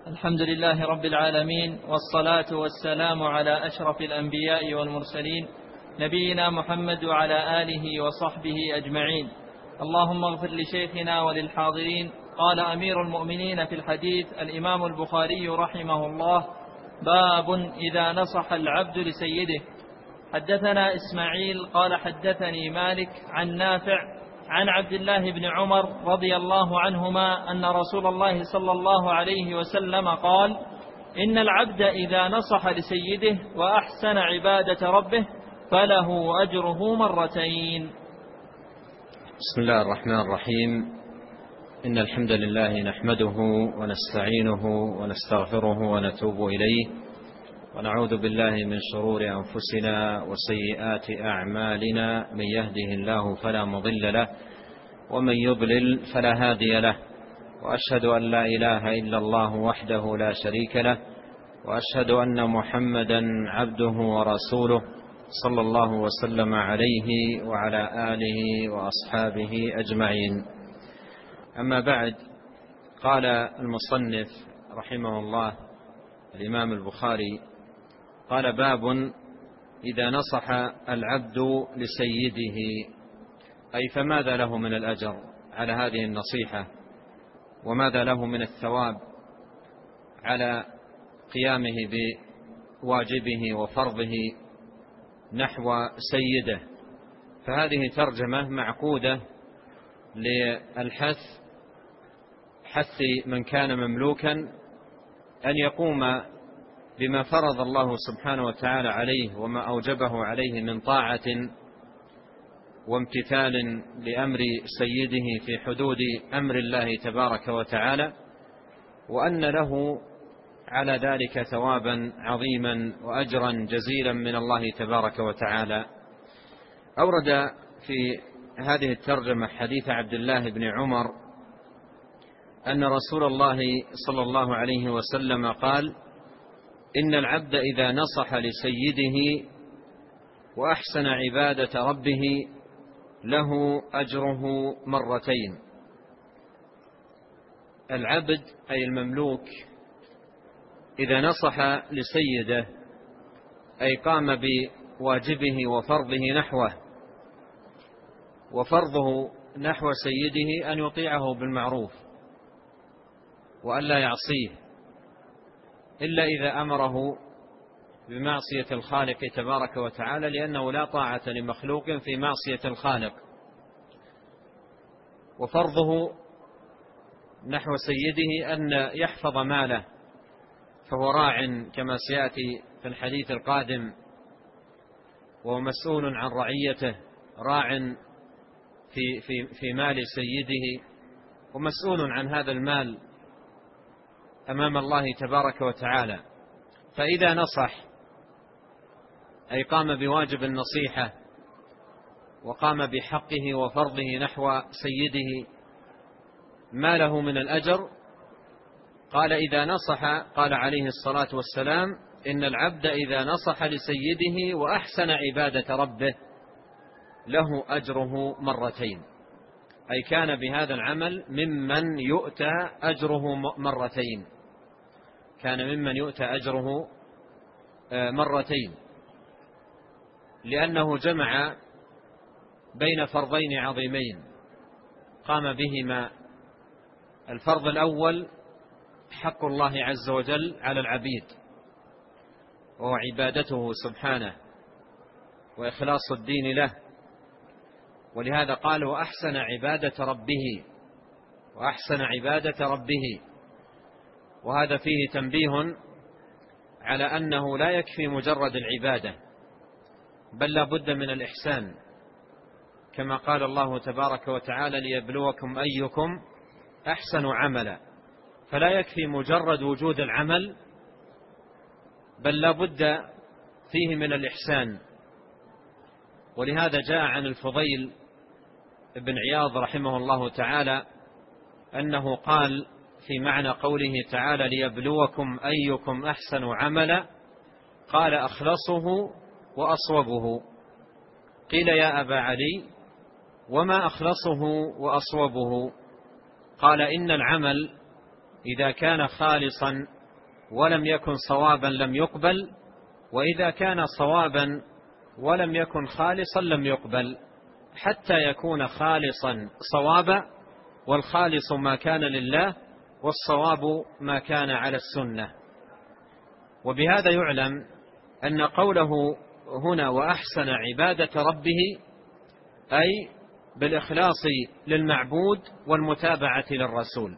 الحمد لله رب العالمين، والصلاة والسلام على أشرف الأنبياء والمرسلين نبينا محمد وعلى آله وصحبه أجمعين. اللهم اغفر لشيخنا وللحاضرين. قال أمير المؤمنين في الحديث الإمام البخاري رحمه الله: باب إذا نصح العبد لسيده. حدثنا إسماعيل قال حدثني مالك عن نافع عن عبد الله بن عمر رضي الله عنهما أن رسول الله صلى الله عليه وسلم قال: إن العبد إذا نصح لسيده وأحسن عبادة ربه فله أجره مرتين. بسم الله الرحمن الرحيم. إن الحمد لله نحمده ونستعينه ونستغفره ونتوب إليه، ونعوذ بالله من شرور أنفسنا وسيئات أعمالنا. من يهده الله فلا مضل له، ومن يضلل فلا هادي له، وأشهد أن لا إله إلا الله وحده لا شريك له، وأشهد أن محمدا عبده ورسوله صلى الله وسلم عليه وعلى آله وأصحابه أجمعين. أما بعد، قال المصنف رحمه الله الإمام البخاري: قال: باب إذا نصح العبد لسيده، أي فماذا له من الأجر على هذه النصيحة، وماذا له من الثواب على قيامه بواجبه وفرضه نحو سيده. فهذه ترجمة معقودة للحث، حث من كان مملوكا أن يقوم بما فرض الله سبحانه وتعالى عليه وما أوجبه عليه من طاعة وامتثال لأمر سيده في حدود أمر الله تبارك وتعالى، وأن له على ذلك ثوابا عظيما وأجرا جزيلا من الله تبارك وتعالى. أورد في هذه الترجمة حديث عبد الله بن عمر أن رسول الله صلى الله عليه وسلم قال: إن العبد إذا نصح لسيده وأحسن عبادة ربه له أجره مرتين. العبد أي المملوك إذا نصح لسيده، أي قام بواجبه وفرضه نحوه، وفرضه نحو سيده أن يطيعه بالمعروف وأن لا يعصيه إلا إذا أمره بمعصية الخالق تبارك وتعالى، لأنه لا طاعة لمخلوق في معصية الخالق. وفرضه نحو سيده أن يحفظ ماله، فهو راع كما سيأتي في الحديث القادم، وهو مسؤول عن رعيته، راع في مال سيده، ومسؤول عن هذا المال أمام الله تبارك وتعالى. فإذا نصح، أي قام بواجب النصيحة وقام بحقه وفرضه نحو سيده، ما له من الأجر. قال: إذا نصح، قال عليه الصلاة والسلام: إن العبد إذا نصح لسيده وأحسن عبادة ربه له أجره مرتين، أي كان بهذا العمل ممن يؤتى أجره مرتين، كان ممن يؤتى أجره مرتين، لأنه جمع بين فرضين عظيمين قام بهما. الفرض الأول حق الله عز وجل على العبيد، وهو عبادته سبحانه وإخلاص الدين له، ولهذا قال: وأحسن عبادة ربه، وأحسن عبادة ربه. وهذا فيه تنبيه على أنه لا يكفي مجرد العبادة، بل لا بد من الإحسان، كما قال الله تبارك وتعالى: ليبلوكم أيكم أحسن عملا. فلا يكفي مجرد وجود العمل، بل لا بد فيه من الإحسان. ولهذا جاء عن الفضيل بن عياض رحمه الله تعالى أنه قال في معنى قوله تعالى: ليبلوكم أيكم أحسن عملا، قال: أخلصه وأصوبه. قيل: يا أبا علي، وما أخلصه وأصوبه؟ قال: إن العمل إذا كان خالصا ولم يكن صوابا لم يقبل، وإذا كان صوابا ولم يكن خالصا لم يقبل، حتى يكون خالصا صوابا، والخالص ما كان لله، والصواب ما كان على السنة. وبهذا يعلم أن قوله هنا وأحسن عبادة ربه أي بالإخلاص للمعبود والمتابعة للرسول،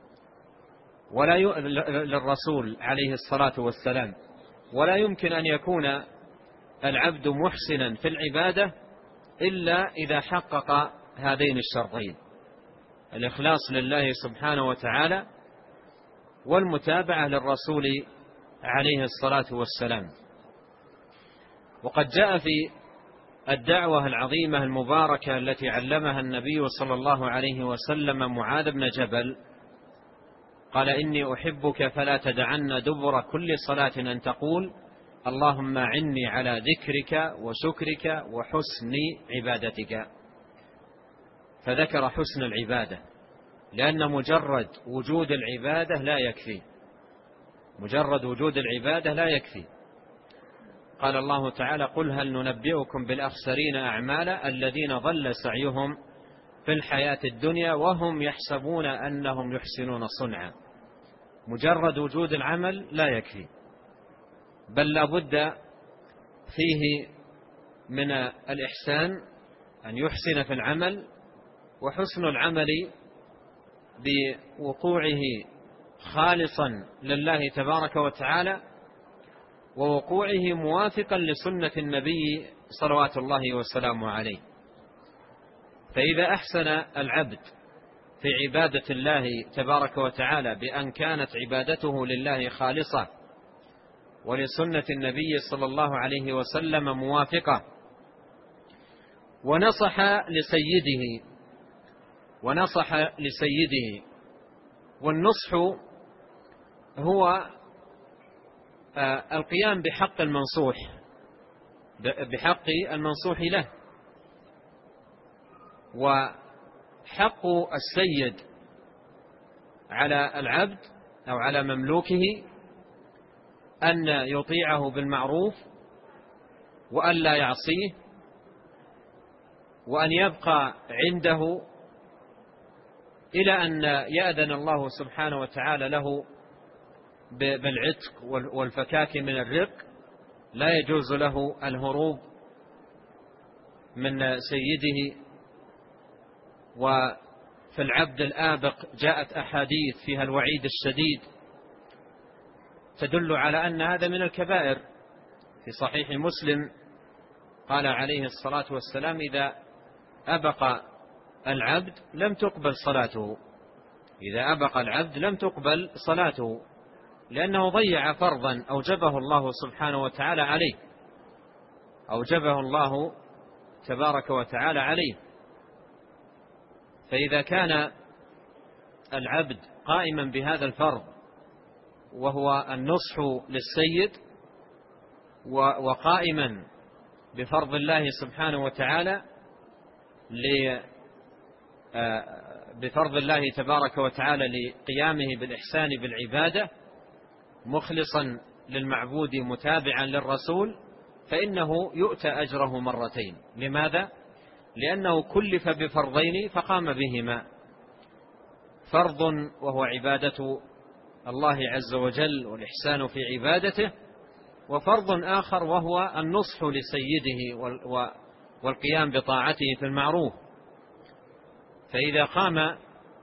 للرسول عليه الصلاة والسلام. ولا يمكن أن يكون العبد محسنا في العبادة إلا إذا حقق هذين الشرطين: الإخلاص لله سبحانه وتعالى والمتابعة للرسول عليه الصلاة والسلام. وقد جاء في الدعوة العظيمة المباركة التي علمها النبي صلى الله عليه وسلم معاذ بن جبل، قال: إني أحبك فلا تدعن دبر كل صلاة أن تقول اللهم أعني على ذكرك وشكرك وحسن عبادتك. فذكر حسن العبادة، لأن مجرد وجود العبادة لا يكفي، مجرد وجود العبادة لا يكفي. قال الله تعالى: قل هل ننبئكم بالأخسرين أعمالا الذين ضل سعيهم في الحياة الدنيا وهم يحسبون أنهم يحسنون صنعا. مجرد وجود العمل لا يكفي، بل لا بد فيه من الإحسان، أن يحسن في العمل، وحسن العمل بوقوعه خالصا لله تبارك وتعالى، ووقوعه موافقا لسنة النبي صلوات الله وسلامه عليه. فإذا أحسن العبد في عبادة الله تبارك وتعالى بأن كانت عبادته لله خالصة ولسنة النبي صلى الله عليه وسلم موافقة، ونصح لسيده، والنصح هو القيام بحق المنصوح له. وحق السيد على العبد أو على مملوكه أن يطيعه بالمعروف وأن لا يعصيه، وأن يبقى عنده إلى أن يأذن الله سبحانه وتعالى له بالعتق والفكاك من الرق. لا يجوز له الهروب من سيده. وفي العبد الآبق جاءت أحاديث فيها الوعيد الشديد تدل على أن هذا من الكبائر. في صحيح مسلم قال عليه الصلاة والسلام: إذا أبق العبد لم تقبل صلاته، إذا أبق العبد لم تقبل صلاته، لأنه ضيع فرضا أوجبه الله سبحانه وتعالى عليه، أوجبه الله تبارك وتعالى عليه. فإذا كان العبد قائما بهذا الفرض وهو النصح للسيد، وقائما بفرض الله سبحانه وتعالى بفرض الله تبارك وتعالى لقيامه بالإحسان بالعبادة مخلصا للمعبود متابعا للرسول، فإنه يؤتى أجره مرتين. لماذا؟ لأنه كلف بفرضين فقام بهما: فرض وهو عبادة الله عز وجل والإحسان في عبادته، وفرض آخر وهو النصح لسيده والقيام بطاعته في المعروف. فإذا قام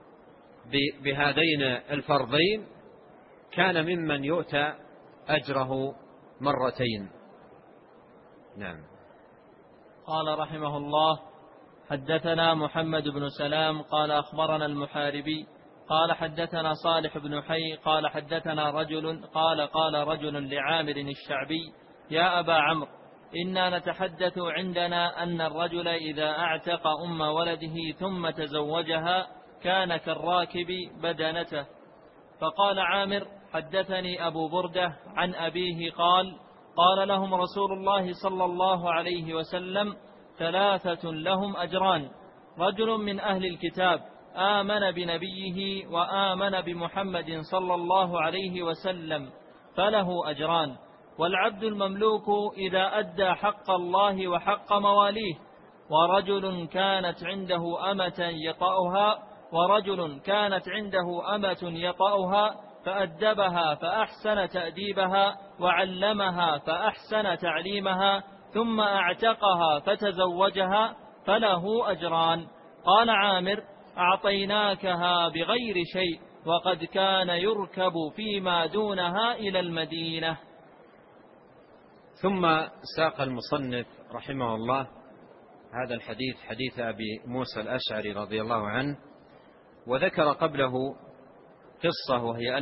بهذين الفرضين كان ممن يؤتى أجره مرتين. نعم. قال رحمه الله: حدثنا محمد بن سلام قال أخبرنا المحاربي قال حدثنا صالح بن حي قال حدثنا رجل قال رجل لعامر الشعبي: يا أبا عمرو، إنا نتحدث عندنا أن الرجل إذا أعتق أم ولده ثم تزوجها كان كالراكب بدنته. فقال عامر: حدثني أبو بردة عن أبيه قال لهم رسول الله صلى الله عليه وسلم: ثلاثة لهم أجران: رجل من أهل الكتاب آمن بنبيه وآمن بمحمد صلى الله عليه وسلم فله أجران. والعبد المملوك إذا أدى حق الله وحق مواليه، ورجل كانت عنده أمة يطأها فأدبها فأحسن تأديبها وعلمها فأحسن تعليمها ثم أعتقها فتزوجها فله أجران. قال عامر: أعطيناكها بغير شيء، وقد كان يركب فيما دونها إلى المدينة. ثم ساق المصنف رحمه الله هذا الحديث، حديث أبي موسى الأشعري رضي الله عنه، وذكر قبله قصة، وهي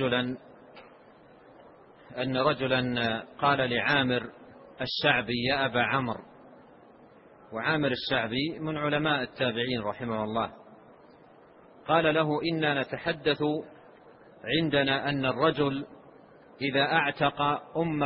أن رجلا قال لعامر الشعبي: يا أبا عمرو. وعامر الشعبي من علماء التابعين رحمه الله. قال له: إنا نتحدث عندنا أن الرجل إذا أعتق أم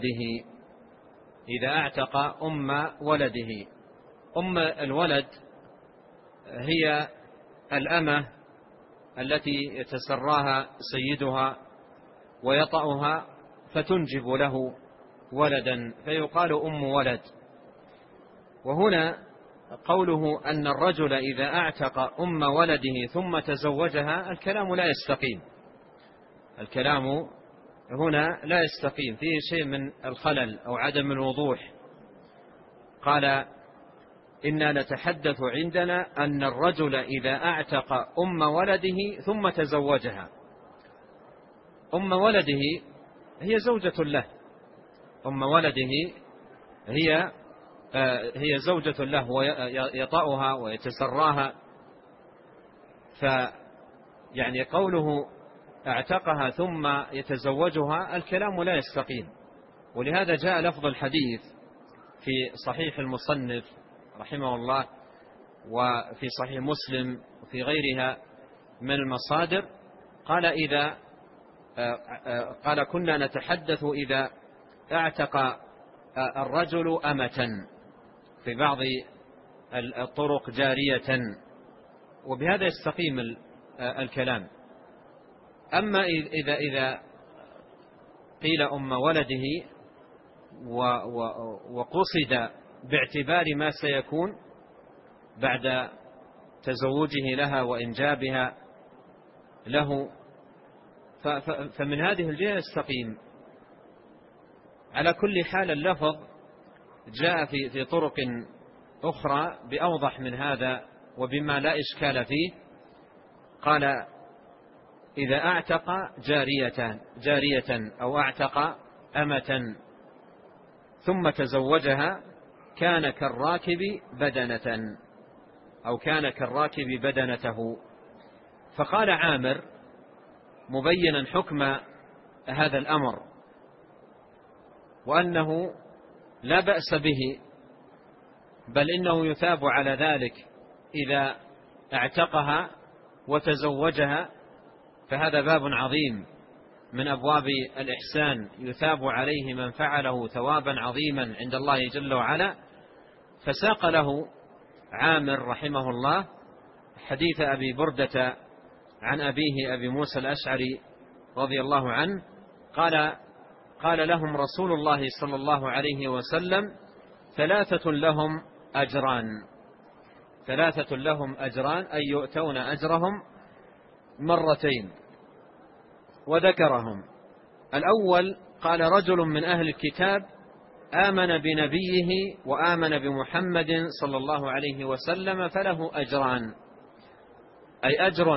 ولده، أم الولد هي الأمة التي يتسراها سيدها ويطأها فتنجب له ولدا فيقال أم ولد. وهنا قوله أن الرجل إذا أعتق أم ولده ثم تزوجها، الكلام لا يستقيم، الكلام هنا لا يستقيم، فيه شيء من الخلل أو عدم الوضوح. قال: إنا نتحدث عندنا أن الرجل إذا أعتق أم ولده ثم تزوجها. أم ولده هي زوجة له، أم ولده هي زوجة له ويطأها ويتسراها، فيعني قوله اعتقها ثم يتزوجها الكلام لا يستقيم. ولهذا جاء لفظ الحديث في صحيح المصنف رحمه الله وفي صحيح مسلم وفي غيرها من المصادر، قال: كنا نتحدث إذا اعتق الرجل أمة، في بعض الطرق جارية، وبهذا يستقيم الكلام. أما إذا قيل أم ولده وقصد باعتبار ما سيكون بعد تزوجه لها وإنجابها له، فمن هذه الجهة يستقيم. على كل حال اللفظ جاء في طرق أخرى بأوضح من هذا وبما لا إشكال فيه. قال: إذا أعتق جارية أو أعتق أمة ثم تزوجها كان كالراكب بدنته. فقال عامر مبينا حكم هذا الأمر وأنه لا بأس به، بل إنه يثاب على ذلك إذا اعتقها وتزوجها، فهذا باب عظيم من أبواب الإحسان يثاب عليه من فعله ثوابا عظيما عند الله جل وعلا. فساق له عامر رحمه الله حديث أبي بردة عن أبيه أبي موسى الأشعري رضي الله عنه قال لهم رسول الله صلى الله عليه وسلم: ثلاثة لهم أجران أي يؤتون أجرهم مرتين. وذكرهم: الأول قال: رجل من أهل الكتاب آمن بنبيه وآمن بمحمد صلى الله عليه وسلم فله أجران، أي أجر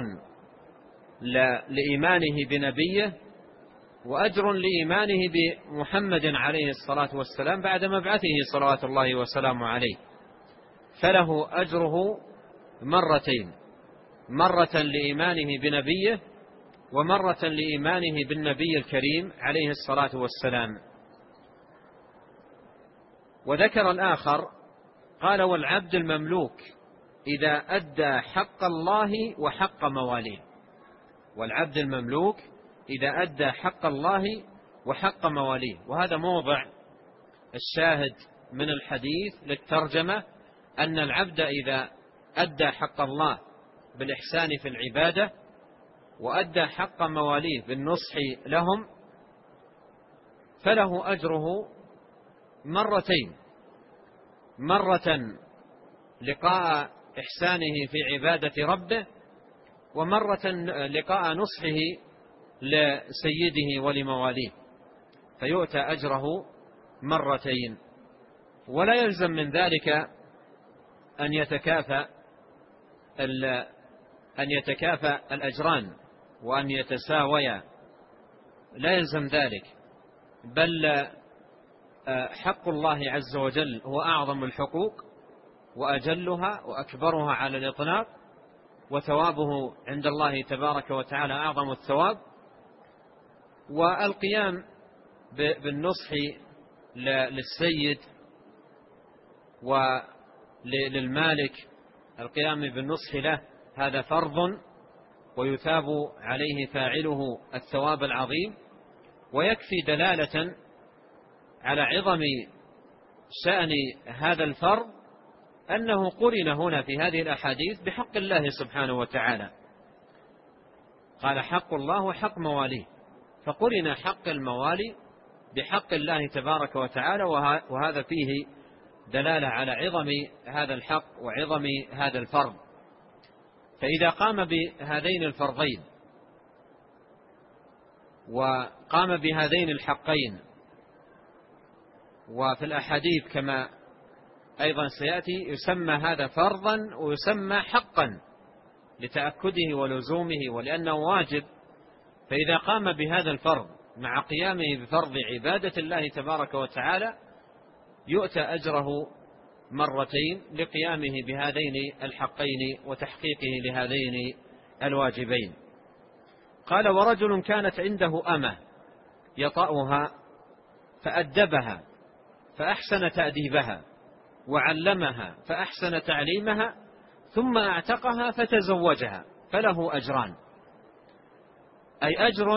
لإيمانه بنبيه وأجر لإيمانه بمحمد عليه الصلاة والسلام بعد مبعثه صلوات الله وسلامه عليه، فله أجره مرتين، مرة لإيمانه بنبيه ومرة لإيمانه بالنبي الكريم عليه الصلاة والسلام. وذكر الآخر قال: والعبد المملوك إذا أدى حق الله وحق مواليه. والعبد المملوك إذا أدى حق الله وحق مواليه. وهذا موضع الشاهد من الحديث للترجمة، أن العبد إذا أدى حق الله بالإحسان في العبادة وأدى حق مواليه بالنصح لهم فله أجره مرتين: مرة لقاء إحسانه في عبادة ربه، ومرة لقاء نصحه لسيده ولمواليه، فيؤتى أجره مرتين. ولا يلزم من ذلك أن يتكافأ الأجران وأن يتساويا، لا يلزم ذلك، بل حق الله عز وجل هو أعظم الحقوق وأجلها وأكبرها على الإطلاق، وثوابه عند الله تبارك وتعالى أعظم الثواب. والقيام بالنصح للسيد وللمالك، القيام بالنصح له هذا فرض ويثاب عليه فاعله الثواب العظيم، ويكفي دلالة على عظم شأن هذا الفرض أنه قرن هنا في هذه الأحاديث بحق الله سبحانه وتعالى، قال حق الله وحق مواليه، فقرن حق الموالي بحق الله تبارك وتعالى، وهذا فيه دلالة على عظم هذا الحق وعظم هذا الفرض. فإذا قام بهذين الفرضين وقام بهذين الحقين، وفي الأحاديث كما أيضا سيأتي يسمى هذا فرضا ويسمى حقا لتأكده ولزومه ولأنه واجب. فإذا قام بهذا الفرض مع قيامه بفرض عبادة الله تبارك وتعالى يؤتى أجره مرتين لقيامه بهذين الحقين وتحقيقه لهذين الواجبين. قال: ورجل كانت عنده أمة يطأها فأدبها فأحسن تأديبها وعلمها فأحسن تعليمها ثم أعتقها فتزوجها فله أجران، أي أجر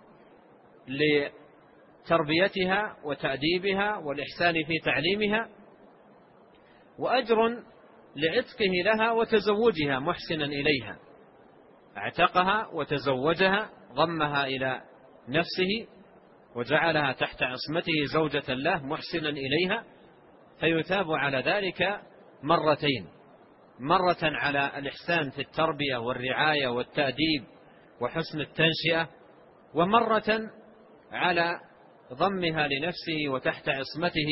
لتربيتها وتأديبها والإحسان في تعليمها، وأجر لعتقه لها وتزوجها محسنا إليها، اعتقها وتزوجها، ضمها إلى نفسه وجعلها تحت عصمته زوجة له محسنا إليها، فيثاب على ذلك مرتين: مرة على الإحسان في التربية والرعاية والتأديب وحسن التنشئة، ومرة على ضمها لنفسه وتحت عصمته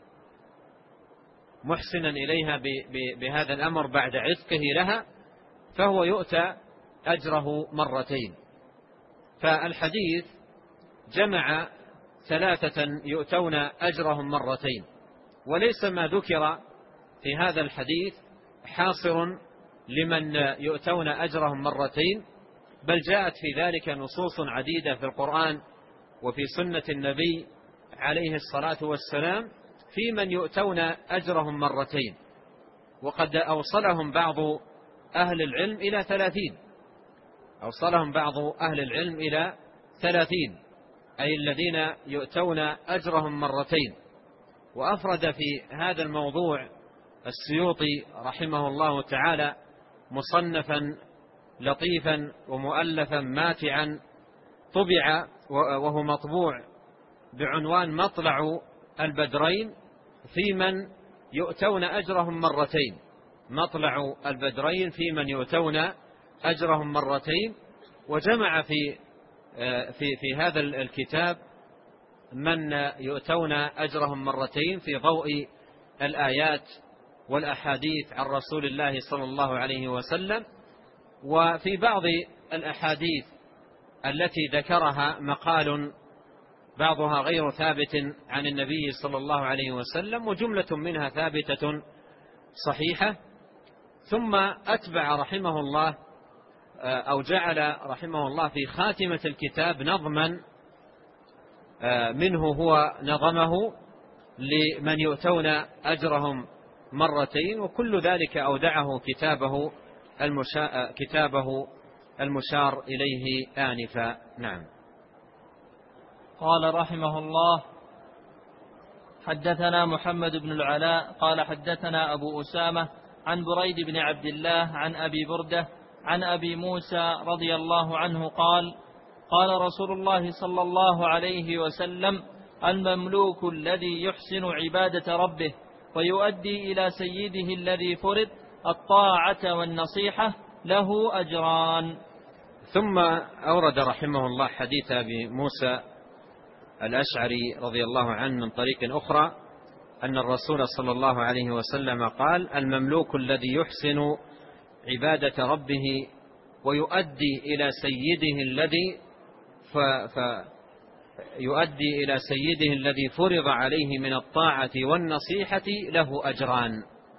محسنا إليها بهذا الأمر بعد عتقه لها، فهو يؤتى أجره مرتين. فالحديث جمع ثلاثة يؤتون أجرهم مرتين، وليس ما ذكر في هذا الحديث حاصر لمن يؤتون أجرهم مرتين، بل جاءت في ذلك نصوص عديدة في القرآن وفي سنة النبي عليه الصلاة والسلام في من يؤتون أجرهم مرتين، وقد أوصلهم بعض أهل العلم إلى 30، أوصلهم بعض أهل العلم إلى 30، أي الذين يؤتون أجرهم مرتين. وأفرد في هذا الموضوع السيوطي رحمه الله تعالى مصنفا لطيفا ومؤلفا ماتعا طبع وهو مطبوع بعنوان مطلع البدرين في من يؤتون أجرهم مرتين، مطلع البدرين في من يؤتون أجرهم مرتين. وجمع في هذا الكتاب من يؤتون أجرهم مرتين في ضوء الآيات والأحاديث عن رسول الله صلى الله عليه وسلم. وفي بعض الأحاديث التي ذكرها مقال بعضها غير ثابت عن النبي صلى الله عليه وسلم، وجملة منها ثابتة صحيحة. ثم أتبع رحمه الله أو جعل رحمه الله في خاتمة الكتاب نظما منه هو نظمه لمن يؤتون أجرهم مرتين، وكل ذلك أودعه كتابه المشار إليه آنفا. نعم. قال رحمه الله: حدثنا محمد بن العلاء قال حدثنا أبو أسامة عن بريد بن عبد الله عن أبي بردة عن أبي موسى رضي الله عنه قال: قال رسول الله صلى الله عليه وسلم: المملوك الذي يحسن عبادة ربه ويؤدي إلى سيده الذي فرض الطاعة والنصيحة له أجران. ثم أورد رحمه الله حديث أبي موسى الأشعري رضي الله عنه من طريق أخرى أن الرسول صلى الله عليه وسلم قال: المملوك الذي يحسن عبادة ربه ويؤدي إلى سيده الذي فرض عليه من الطاعة والنصيحة له أجران.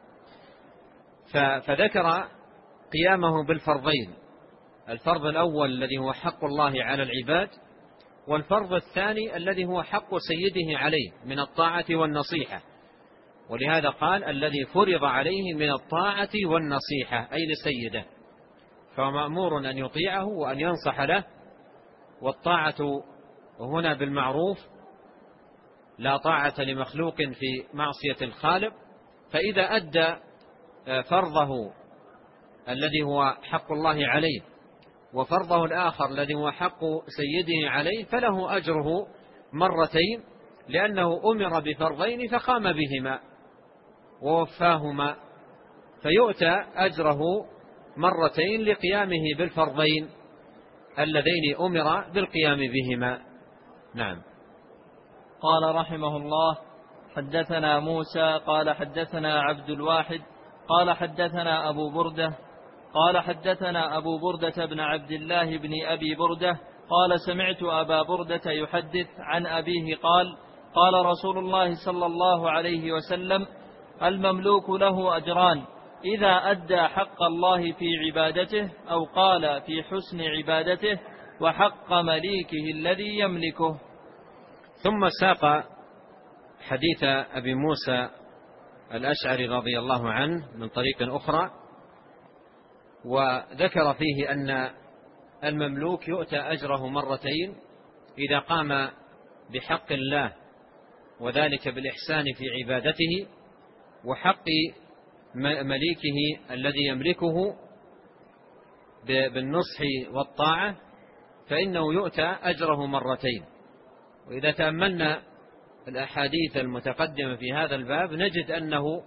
فذكر قيامه بالفرضين: الفرض الأول الذي هو حق الله على العباد، والفرض الثاني الذي هو حق سيده عليه من الطاعة والنصيحة. ولهذا قال: الذي فرض عليه من الطاعة والنصيحة، أي لسيده، فهو مأمور أن يطيعه وأن ينصح له. والطاعة هنا بالمعروف، لا طاعة لمخلوق في معصية الخالق. فإذا أدى فرضه الذي هو حق الله عليه وفرضه الآخر الذي هو حق سيده عليه فله أجره مرتين، لأنه أمر بفرضين فقام بهما ووفاهما، فيؤتى أجره مرتين لقيامه بالفرضين اللذين أمر بالقيام بهما. نعم. قال رحمه الله: حدثنا موسى قال حدثنا عبد الواحد قال حدثنا أبو بردة قال حدثنا أبو بردة بن عبد الله بن أبي بردة قال: سمعت أبا بردة يحدث عن أبيه قال: قال رسول الله صلى الله عليه وسلم: المملوك له أجران: إذا أدى حق الله في عبادته، أو قال في حسن عبادته، وحق مليكه الذي يملكه. ثم ساق حديث أبي موسى الأشعري رضي الله عنه من طريق أخرى، وذكر فيه أن المملوك يؤتى أجره مرتين إذا قام بحق الله، وذلك بالإحسان في عبادته، وحق مليكه الذي يملكه بالنصح والطاعة، فإنه يؤتى أجره مرتين. وإذا تأملنا الأحاديث المتقدمة في هذا الباب نجد أنه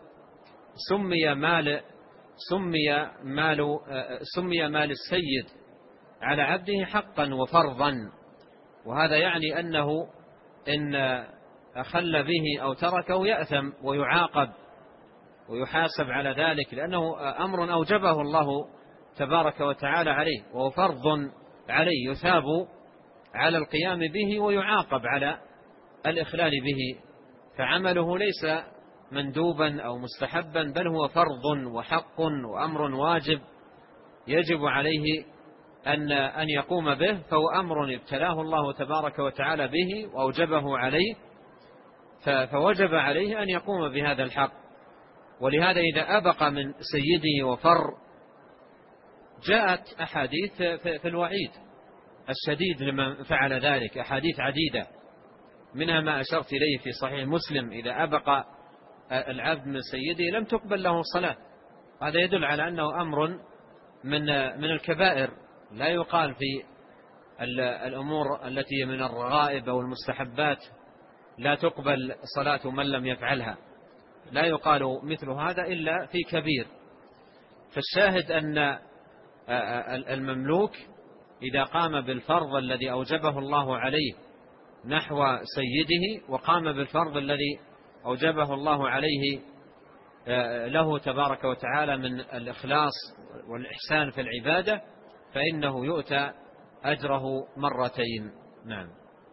سمي مال السيد على عبده حقا وفرضا، وهذا يعني أنه إن أخل به أو تركه يأثم ويعاقب ويحاسب على ذلك، لأنه أمر أوجبه الله تبارك وتعالى عليه، وهو فرض عليه يثاب على القيام به ويعاقب على الإخلال به. فعمله ليس مندوبا أو مستحبا، بل هو فرض وحق وأمر واجب يجب عليه أن يقوم به، فهو أمر ابتلاه الله تبارك وتعالى به وأوجبه عليه، فوجب عليه أن يقوم بهذا الحق. ولهذا إذا أبق من سيده وفر جاءت أحاديث في الوعيد الشديد لمن فعل ذلك، أحاديث عديدة، منها ما أشرت إليه في صحيح مسلم: إذا أبق العبد من سيده لم تقبل له صلاة. هذا يدل على أنه أمر من الكبائر، لا يقال في الأمور التي من الرغائب أو المستحبات لا تقبل صلاة من لم يفعلها، لا يقال مثل هذا إلا في كبير. فالشاهد أن المملوك إذا قام بالفرض الذي أوجبه الله عليه نحو سيده، وقام بالفرض الذي أوجبه الله عليه له تبارك وتعالى من الإخلاص والإحسان في العبادة، فإنه يؤتى أجره مرتين. نعم.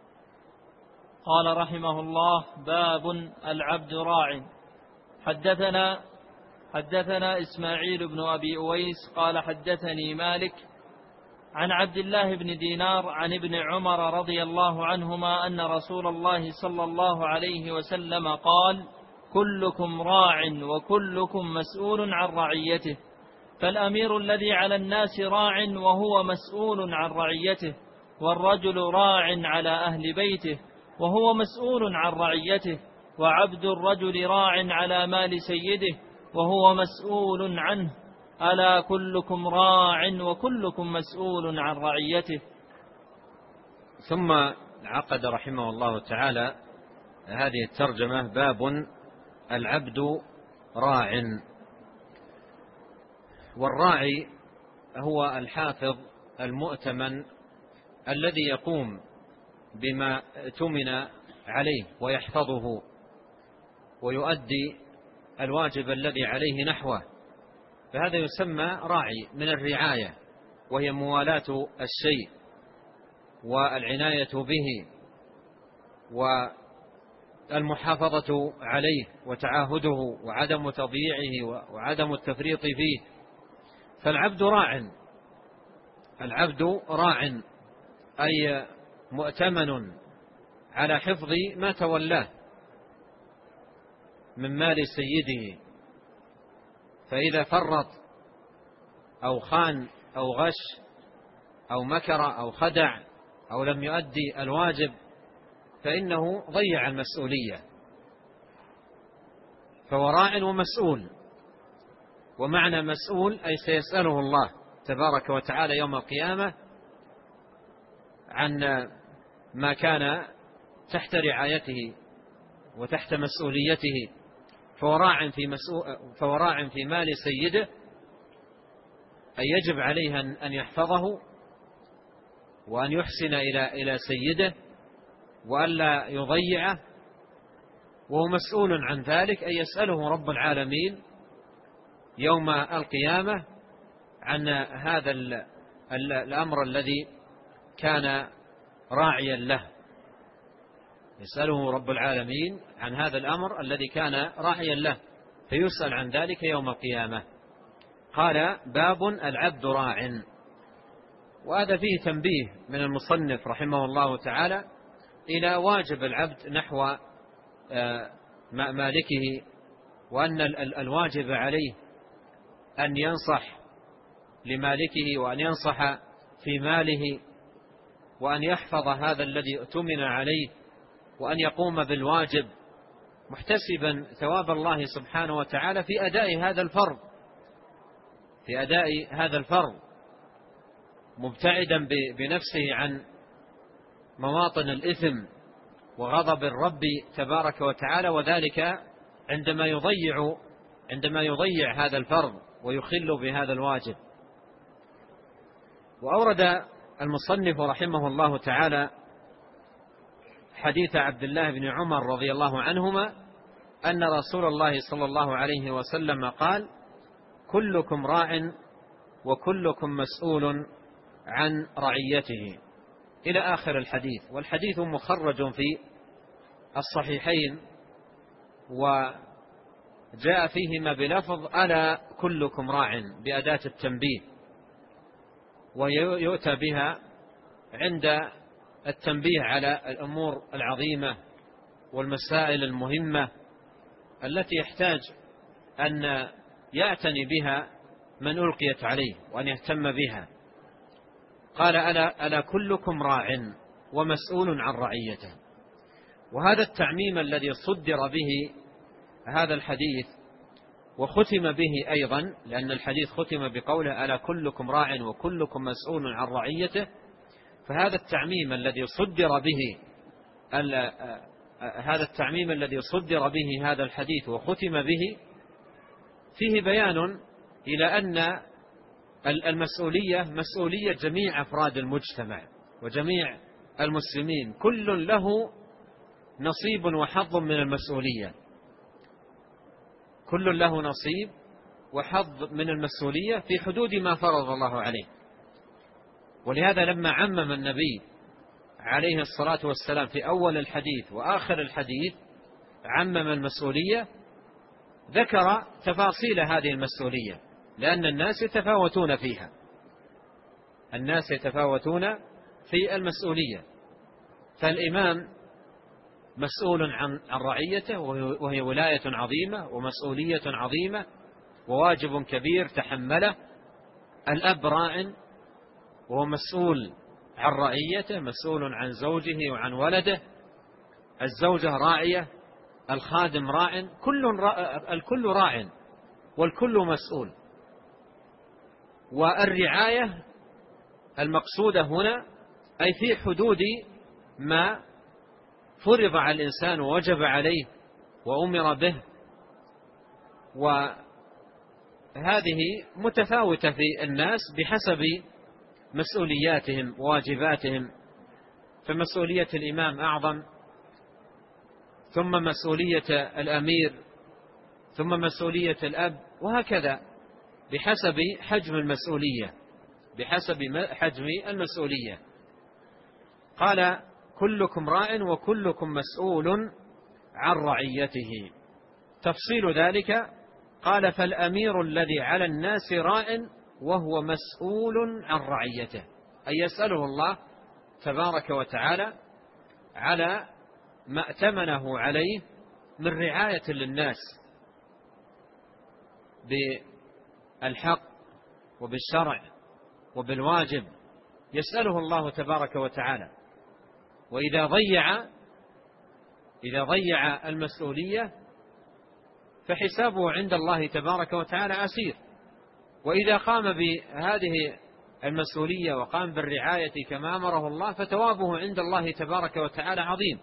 قال رحمه الله: باب العبد راع. حدثنا إسماعيل بن أبي أويس قال حدثني مالك عن عبد الله بن دينار عن ابن عمر رضي الله عنهما أن رسول الله صلى الله عليه وسلم قال: كلكم راع وكلكم مسؤول عن رعيته، فالأمير الذي على الناس راع وهو مسؤول عن رعيته، والرجل راع على أهل بيته وهو مسؤول عن رعيته، وعبد الرجل راع على مال سيده وهو مسؤول عنه، ألا كلكم راع وكلكم مسؤول عن رعيته. ثم عقد رحمه الله تعالى هذه الترجمة: باب العبد راع. والراعي هو الحافظ المؤتمن الذي يقوم بما اؤتمن عليه ويحفظه ويؤدي الواجب الذي عليه نحوه، فهذا يسمى راعي من الرعاية، وهي موالاة الشيء والعناية به والمحافظة عليه وتعاهده وعدم تضييعه وعدم التفريط فيه. فالعبد راع، العبد راع أي مؤتمن على حفظ ما تولاه من مال سيده، فإذا فرط أو خان أو غش أو مكر أو خدع أو لم يؤدي الواجب فإنه ضيع المسؤولية، فهو راع ومسؤول. ومعنى مسؤول أي سيسأله الله تبارك وتعالى يوم القيامة عن ما كان تحت رعايته وتحت مسؤوليته، فهو راع في مال سيده، أي يجب عليه أن يحفظه وأن يحسن إلى سيده وألا يضيعه، وهو مسؤول عن ذلك، أي يسأله رب العالمين يوم القيامة عن هذا الأمر الذي كان راعيا له. يسأله رب العالمين عن هذا الأمر الذي كان راعيا له، فيسأل عن ذلك يوم القيامة. قال: باب العبد راع. وهذا فيه تنبيه من المصنف رحمه الله تعالى إلى واجب العبد نحو مالكه، وأن الواجب عليه أن ينصح لمالكه وأن ينصح في ماله وأن يحفظ هذا الذي اؤتمن عليه وأن يقوم بالواجب محتسبا ثواب الله سبحانه وتعالى في أداء هذا الفرض، مبتعدا بنفسه عن مواطن الإثم وغضب الرب تبارك وتعالى، وذلك عندما يضيع هذا الفرض ويخل بهذا الواجب. وأورد المصنف رحمه الله تعالى حديث عبد الله بن عمر رضي الله عنهما أن رسول الله صلى الله عليه وسلم قال: كلكم راع وكلكم مسؤول عن رعيته، إلى آخر الحديث. والحديث مخرج في الصحيحين، وجاء فيهما بلفظ ألا كلكم راع بأداة التنبيه، ويؤتى بها عند التنبيه على الأمور العظيمة والمسائل المهمة التي يحتاج أن يعتني بها من ألقيت عليه وأن يهتم بها. قال: ألا كلكم راع ومسؤول عن رعيته. وهذا التعميم الذي صدر به هذا الحديث وختم به أيضا، لأن الحديث ختم بقوله: ألا كلكم راع وكلكم مسؤول عن رعيته، فهذا التعميم الذي صدر به هذا الحديث وختم به فيه بيان إلى أن المسؤولية مسؤولية جميع أفراد المجتمع وجميع المسلمين، كل له نصيب وحظ من المسؤولية، كل له نصيب وحظ من المسؤولية في حدود ما فرض الله عليه. ولهذا لما عمم النبي عليه الصلاة والسلام في أول الحديث وآخر الحديث عمم المسؤولية، ذكر تفاصيل هذه المسؤولية، لأن الناس يتفاوتون فيها، الناس يتفاوتون في المسؤولية. فالإمام مسؤول عن رعيته، وهي ولاية عظيمة ومسؤولية عظيمة وواجب كبير تحمله. الأب راع وهو مسؤول عن رعيته، مسؤول عن زوجه وعن ولده. الزوجة راعية، الخادم راع، الكل راع والكل مسؤول. والرعاية المقصودة هنا أي في حدود ما فرض على الإنسان ووجب عليه وأمر به، وهذه متفاوتة في الناس بحسب مسؤولياتهم وواجباتهم، فمسؤولية الإمام أعظم، ثم مسؤولية الأمير، ثم مسؤولية الأب، وهكذا بحسب حجم المسؤولية، بحسب حجم المسؤولية. قال كلكم راع وكلكم مسؤول عن رعيته. تفصيل ذلك قال فالأمير الذي على الناس راع وهو مسؤول عن رعيته، أي يسأله الله تبارك وتعالى على ما ائتمنه عليه من رعاية للناس بالحق وبالشرع وبالواجب، يسأله الله تبارك وتعالى. وإذا ضيع المسؤولية فحسابه عند الله تبارك وتعالى عسير، وإذا قام بهذه المسؤولية وقام بالرعاية كما أمره الله فتوابه عند الله تبارك وتعالى عظيم.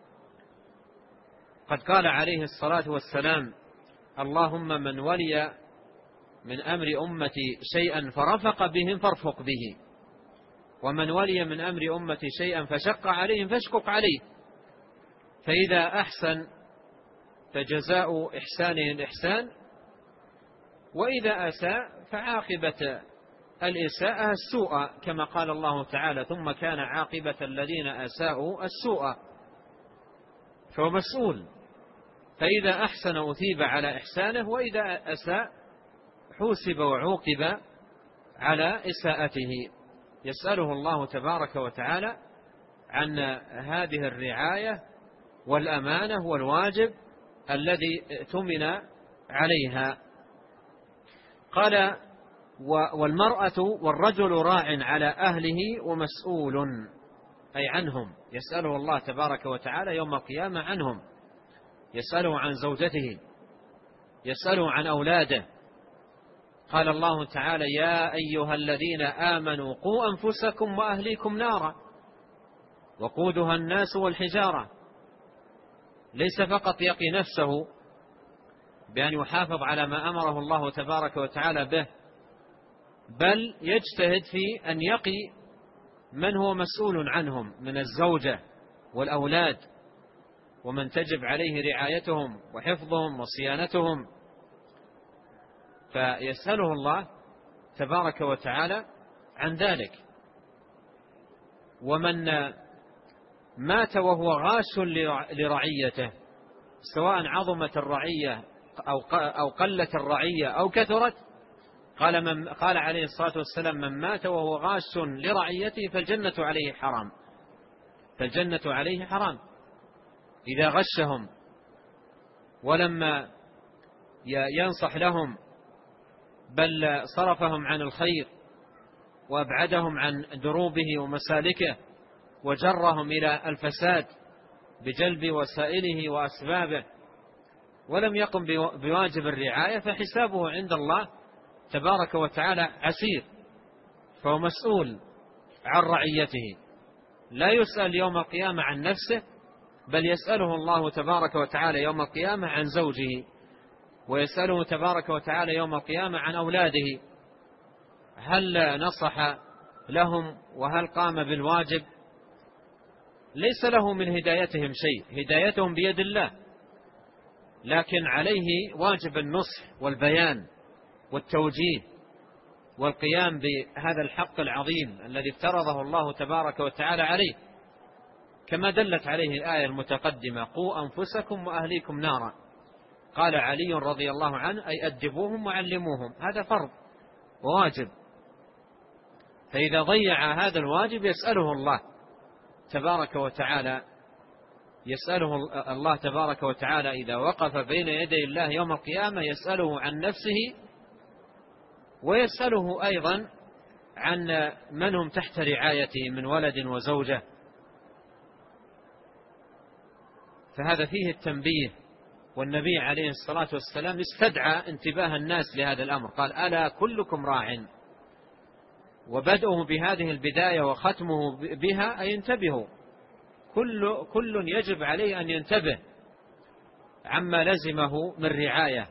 قد قال عليه الصلاة والسلام اللهم من ولي من أمر أمتي شيئا فرفق بهم فارفق به، ومن ولي من أمر أمتي شيئا فشق عليهم فاشقق عليه. فإذا أحسن فجزاء إحسانه الإحسان، وإذا أساء فعاقبة الإساءة السوء، كما قال الله تعالى ثم كان عاقبة الذين أساءوا السوء. فهو مسؤول، فإذا أحسن أثيب على إحسانه، وإذا أساء حوسب وعوقب على إساءته. يسأله الله تبارك وتعالى عن هذه الرعاية والأمانة والواجب الذي ائتمن عليها. قال والمرأة والرجل راع على أهله ومسؤول أي عنهم، يسأله الله تبارك وتعالى يوم القيامة عنهم، يسأله عن زوجته، يسأله عن أولاده. قال الله تعالى يا أيها الذين آمنوا قوا أنفسكم وأهليكم نارا وقودها الناس والحجارة. ليس فقط يقي نفسه بأن يحافظ على ما أمره الله تبارك وتعالى به، بل يجتهد في أن يقي من هو مسؤول عنهم من الزوجة والأولاد، ومن تجب عليه رعايتهم وحفظهم وصيانتهم. فيسأله الله تبارك وتعالى عن ذلك. ومن مات وهو غاش لرعيته، سواء عظمت الرعية أو قلت الرعية أو كثرت، قال عليه الصلاة والسلام من مات وهو غاش لرعيته فالجنة عليه حرام، فالجنة عليه حرام. إذا غشهم ولما ينصح لهم بل صرفهم عن الخير وأبعدهم عن دروبه ومسالكه وجرهم إلى الفساد بجلب وسائله وأسبابه، ولم يقم بواجب الرعاية، فحسابه عند الله تبارك وتعالى عسير، فهو مسؤول عن رعيته. لا يسأل يوم القيامة عن نفسه، بل يسأله الله تبارك وتعالى يوم القيامة عن زوجه، ويسأله تبارك وتعالى يوم القيامة عن أولاده، هل نصح لهم وهل قام بالواجب؟ ليس له من هدايتهم شيء، هدايتهم بيد الله، لكن عليه واجب النصح والبيان والتوجيه والقيام بهذا الحق العظيم الذي افترضه الله تبارك وتعالى عليه، كما دلت عليه الآية المتقدمة قوا أنفسكم وأهليكم نارا. قال علي رضي الله عنه أي أدبوهم وعلموهم، هذا فرض وواجب. فإذا ضيع هذا الواجب يسأله الله تبارك وتعالى، يسأله الله تبارك وتعالى إذا وقف بين يدي الله يوم القيامة، يسأله عن نفسه ويسأله أيضا عن من هم تحت رعايته من ولد وزوجة. فهذا فيه التنبيه، والنبي عليه الصلاة والسلام استدعى انتباه الناس لهذا الأمر، قال ألا كلكم راع وبدأه بهذه البداية وختمه بها أي انتبهوا، كل يجب عليه أن ينتبه عما لزمه من رعاية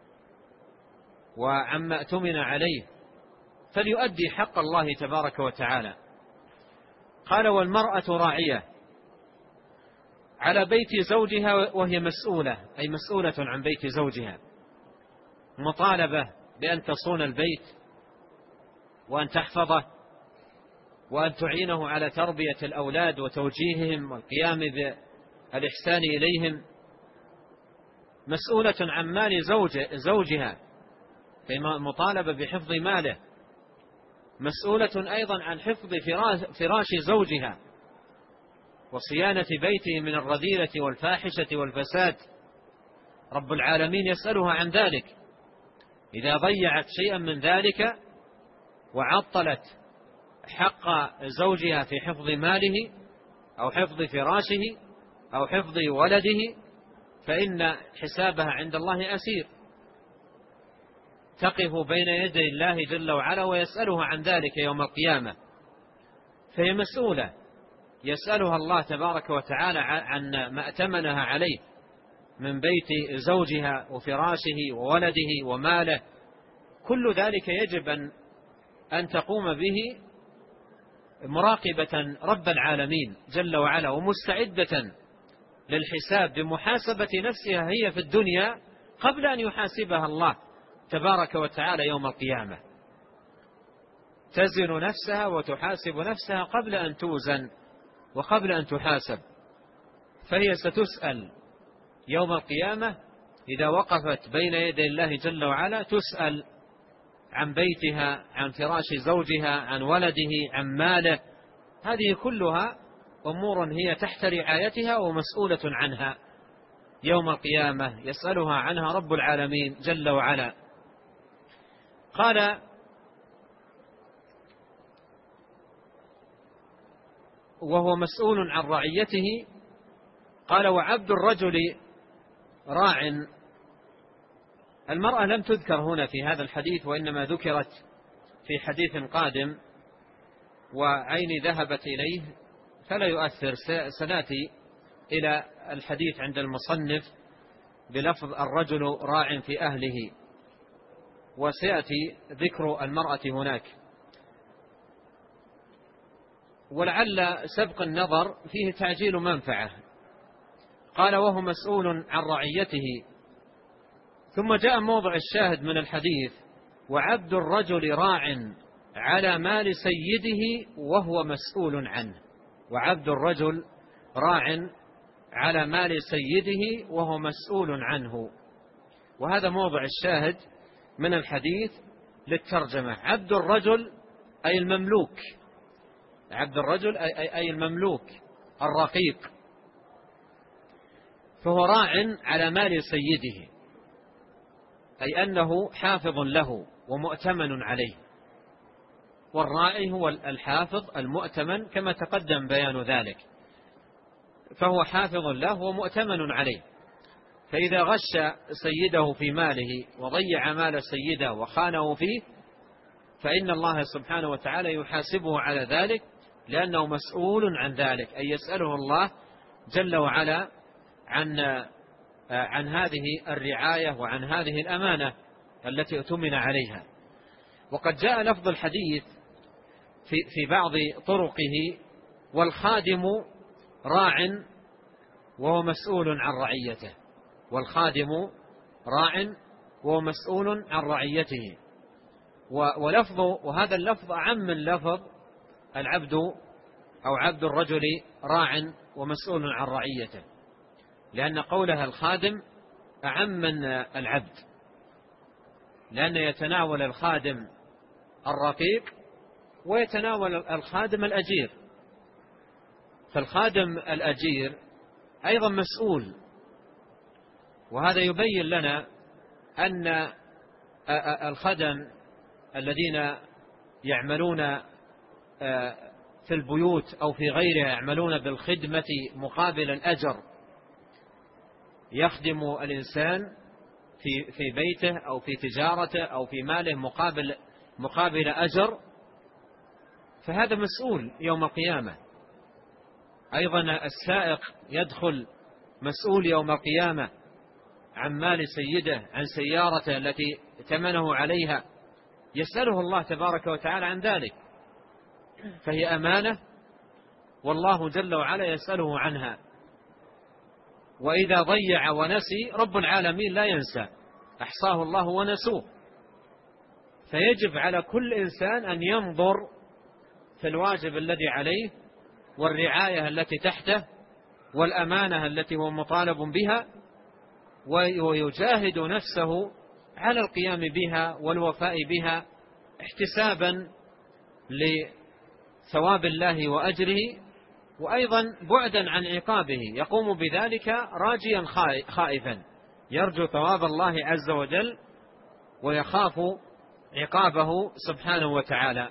وعما اؤتمن عليه، فليؤدي حق الله تبارك وتعالى. قال: والمرأة راعية على بيت زوجها وهي مسؤولة، أي مسؤولة عن بيت زوجها، مطالبة بأن تصون البيت وأن تحفظه وأن تعينه على تربية الأولاد وتوجيههم والقيام بالإحسان إليهم، مسؤولة عن مال زوجها، مطالبة بحفظ ماله، مسؤولة أيضا عن حفظ فراش زوجها وصيانة بيته من الرذيلة والفاحشة والفساد. رب العالمين يسألها عن ذلك، إذا ضيعت شيئا من ذلك وعطلت حق زوجها في حفظ ماله أو حفظ فراشه أو حفظ ولده فإن حسابها عند الله أسير، تقف بين يدي الله جل وعلا ويسألها عن ذلك يوم القيامة، فهي مسؤولة يسألها الله تبارك وتعالى عن ما أتمنها عليه من بيت زوجها وفراشه وولده وماله. كل ذلك يجب أن تقوم به مراقبة رب العالمين جل وعلا ومستعدة للحساب بمحاسبة نفسها هي في الدنيا قبل أن يحاسبها الله تبارك وتعالى يوم القيامة. تزن نفسها وتحاسب نفسها قبل أن توزن وقبل أن تحاسب، فهي ستسأل يوم القيامة إذا وقفت بين يدي الله جل وعلا، تسأل عن بيتها، عن فراش زوجها، عن ولده، عن ماله. هذه كلها أمور هي تحت رعايتها ومسؤولة عنها يوم القيامة، يسألها عنها رب العالمين جل وعلا. قال: وهو مسؤول عن رعيته. قال: وعبد الرجل راع. المرأة لم تذكر هنا في هذا الحديث، وإنما ذكرت في حديث قادم وعيني ذهبت إليه فلا يؤثر، سنأتي إلى الحديث عند المصنف بلفظ الرجل راع في أهله، وسيأتي ذكر المرأة هناك. ولعل سبق النظر فيه تعجيل منفعة. قال: وهو مسؤول عن رعيته. ثم جاء موضع الشاهد من الحديث: وعبد الرجل راع على مال سيده وهو مسؤول عنه. وعبد الرجل راع على مال سيده وهو مسؤول عنه. وهذا موضع الشاهد من الحديث للترجمة. عبد الرجل أي المملوك، عبد الرجل أي المملوك الرقيق، فهو راع على مال سيده، أي أنه حافظ له ومؤتمن عليه. والراعي هو الحافظ المؤتمن كما تقدم بيان ذلك، فهو حافظ له ومؤتمن عليه. فإذا غش سيده في ماله وضيع مال سيده وخانه فيه فإن الله سبحانه وتعالى يحاسبه على ذلك، لأنه مسؤول عن ذلك، أي يسأله الله جل وعلا عن هذه الرعاية وعن هذه الأمانة التي اؤتمن عليها. وقد جاء لفظ الحديث في بعض طرقه: والخادم راع وهو مسؤول عن رعيته. والخادم راع وهو مسؤول عن رعيته. وهذا اللفظ أعم من لفظ العبد أو عبد الرجل راع ومسؤول عن رعيته، لأن قولها الخادم أعم من العبد، لأن يتناول الخادم الرقيق ويتناول الخادم الأجير. فالخادم الأجير أيضا مسؤول. وهذا يبين لنا أن الخدم الذين يعملون في البيوت أو في غيرها يعملون بالخدمة مقابل الأجر، يخدم الإنسان في بيته أو في تجارته أو في ماله مقابل أجر، فهذا مسؤول يوم القيامة. أيضا السائق يدخل مسؤول يوم القيامة عن مال سيده، عن سيارته التي ائتمنه عليها، يسأله الله تبارك وتعالى عن ذلك، فهي أمانة والله جل وعلا يسأله عنها. وإذا ضيع ونسي رب العالمين لا ينسى، أحصاه الله ونسوه. فيجب على كل إنسان أن ينظر في الواجب الذي عليه والرعاية التي تحته والأمانة التي هو مطالب بها، ويجاهد نفسه على القيام بها والوفاء بها احتسابا لثواب الله وأجره، وأيضا بعدا عن عقابه، يقوم بذلك راجيا خائفا، يرجو ثواب الله عز وجل ويخاف عقابه سبحانه وتعالى.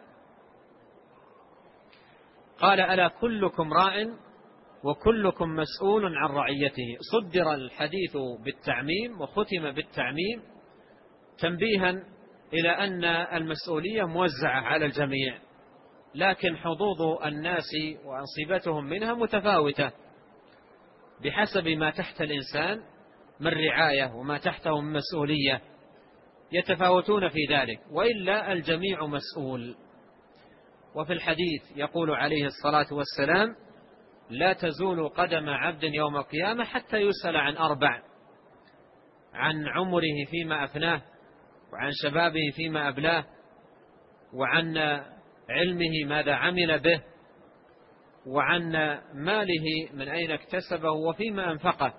قال: ألا كلكم راع وكلكم مسؤول عن رعيته. صدر الحديث بالتعميم وختم بالتعميم تنبيها إلى أن المسؤولية موزعة على الجميع، لكن حظوظ الناس وأنصبتهم منها متفاوتة بحسب ما تحت الإنسان من رعاية وما تحته من مسؤولية، يتفاوتون في ذلك، وإلا الجميع مسؤول. وفي الحديث يقول عليه الصلاة والسلام: لا تزول قدم عبد يوم القيامة حتى يسأل عن 4: عن عمره فيما أفناه، وعن شبابه فيما أبلاه، وعن علمه ماذا عمل به، وعن ماله من أين اكتسبه وفيما أنفقه.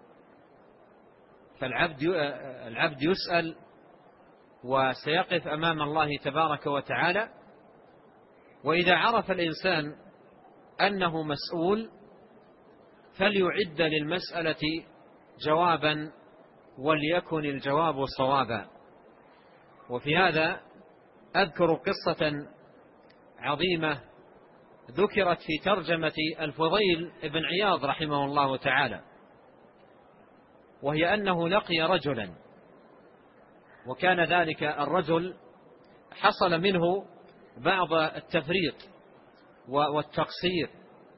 فالعبد يسأل وسيقف أمام الله تبارك وتعالى. وإذا عرف الإنسان أنه مسؤول فليعد للمسألة جوابا وليكن الجواب صوابا. وفي هذا أذكر قصة عظيمة ذكرت في ترجمة الفضيل بن عياض رحمه الله تعالى، وهي أنه لقي رجلا، وكان ذلك الرجل حصل منه بعض التفريط والتقصير،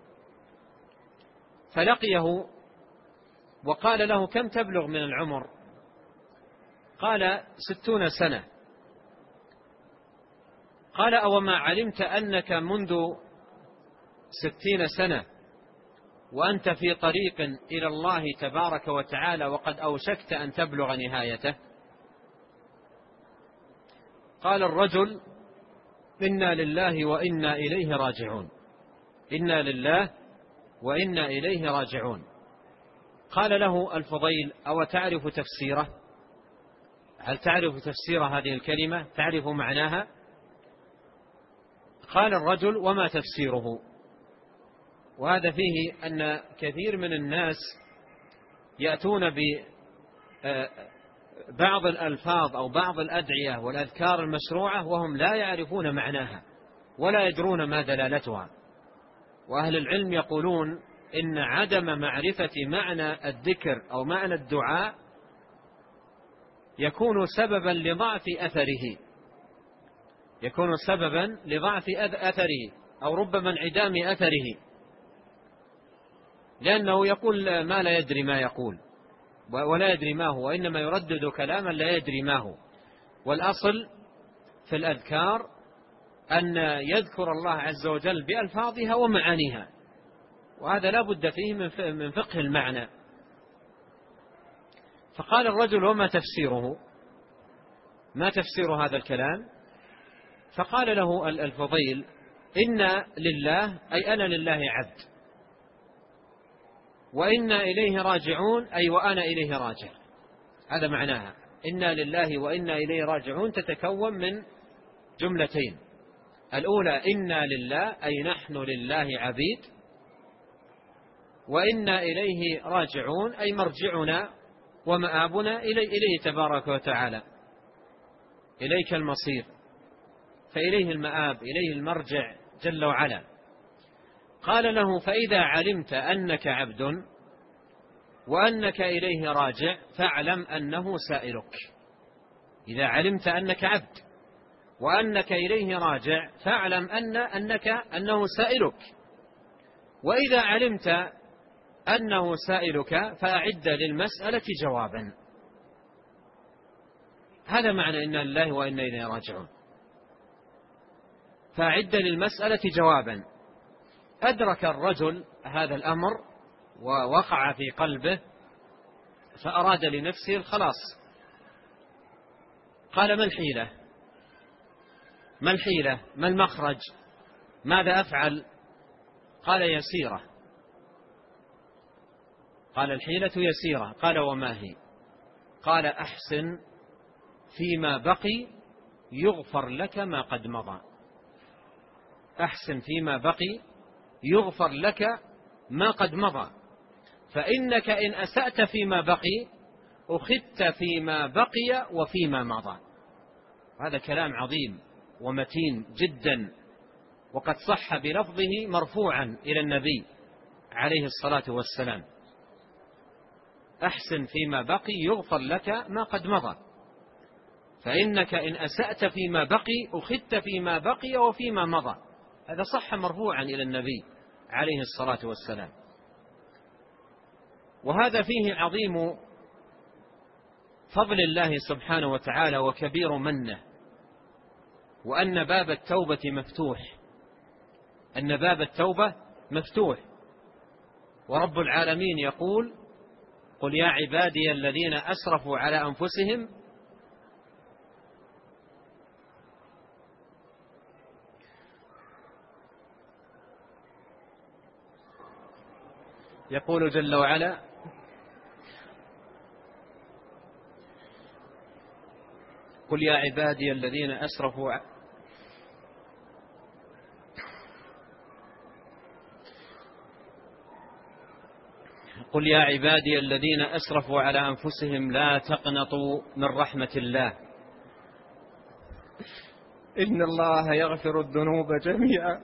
فلقيه وقال له: كم تبلغ من العمر؟ قال: 60 سنة. قال: أوما علمت أنك منذ 60 سنة وأنت في طريق إلى الله تبارك وتعالى وقد أوشكت أن تبلغ نهايته؟ قال الرجل: إنا لله وإنا إليه راجعون، إنا لله وإنا إليه راجعون. قال له الفضيل: أو تعرف تفسيره؟ هل تعرف تفسير هذه الكلمة؟ تعرف معناها؟ قال الرجل: وما تفسيره؟ وهذا فيه أن كثير من الناس يأتون ببعض الألفاظ أو بعض الأدعية والأذكار المشروعة وهم لا يعرفون معناها ولا يدرون ما دلالتها. وأهل العلم يقولون إن عدم معرفة معنى الذكر أو معنى الدعاء يكون سببا لضعف أثره، يكون سببا لضعف أثره أو ربما انعدام أثره، لأنه يقول ما لا يدري ما يقول ولا يدري ما هو، وإنما يردد كلاما لا يدري ما هو. والأصل في الأذكار أن يذكر الله عز وجل بألفاظها ومعانيها، وهذا لا بد فيه من فقه المعنى. فقال الرجل: وما تفسيره؟ ما تفسير هذا الكلام؟ فقال له الفضيل: إنا لله، أي أنا لله عبد، وإنا إليه راجعون، أي وأنا إليه راجع. هذا معناها، إنا لله وإنا إليه راجعون تتكون من جملتين: الأولى إنا لله أي نحن لله عبيد، وإنا إليه راجعون أي مرجعنا ومآبنا إليه تبارك وتعالى، إليك المصير، فإليه المآب، إليه المرجع جل وعلا. قال له: فإذا علمت أنك عبد وأنك إليه راجع فاعلم أنه سائلك. إذا علمت أنك عبد وأنك إليه راجع، فاعلم أنه سائلك، وإذا علمت أنه سائلك فأعد للمسألة جوابا. هذا معنى إنا لله وإنا إليه راجعون. فأعد للمسألة جوابا. أدرك الرجل هذا الأمر ووقع في قلبه، فأراد لنفسه الخلاص. قال: ما الحيلة؟ ما الحيلة؟ ما المخرج؟ ماذا أفعل؟ قال: يسيرة. قال: الحيلة يسيرة. قال: وما هي؟ قال: أحسن فيما بقي يغفر لك ما قد مضى. أحسن فيما بقي يغفر لك ما قد مضى، فإنك إن أسأت فيما بقي أخذت فيما بقي وفيما مضى. هذا كلام عظيم ومتين جدا، وقد صح بلفظه مرفوعا إلى النبي عليه الصلاة والسلام: أحسن فيما بقي يغفر لك ما قد مضى، فإنك إن أسأت فيما بقي أخذت فيما بقي وفيما مضى. هذا صح مرفوعا إلى النبي عليه الصلاة والسلام. وهذا فيه عظيم فضل الله سبحانه وتعالى وكبير منه، وأن باب التوبة مفتوح، أن باب التوبة مفتوح. ورب العالمين يقول: قل يا عبادي الذين أسرفوا على أنفسهم يقول جل وعلا: قل يا عبادي الذين أسرفوا قل يا عبادي الذين أسرفوا على أنفسهم لا تقنطوا من رحمة الله إن الله يغفر الذنوب جميعا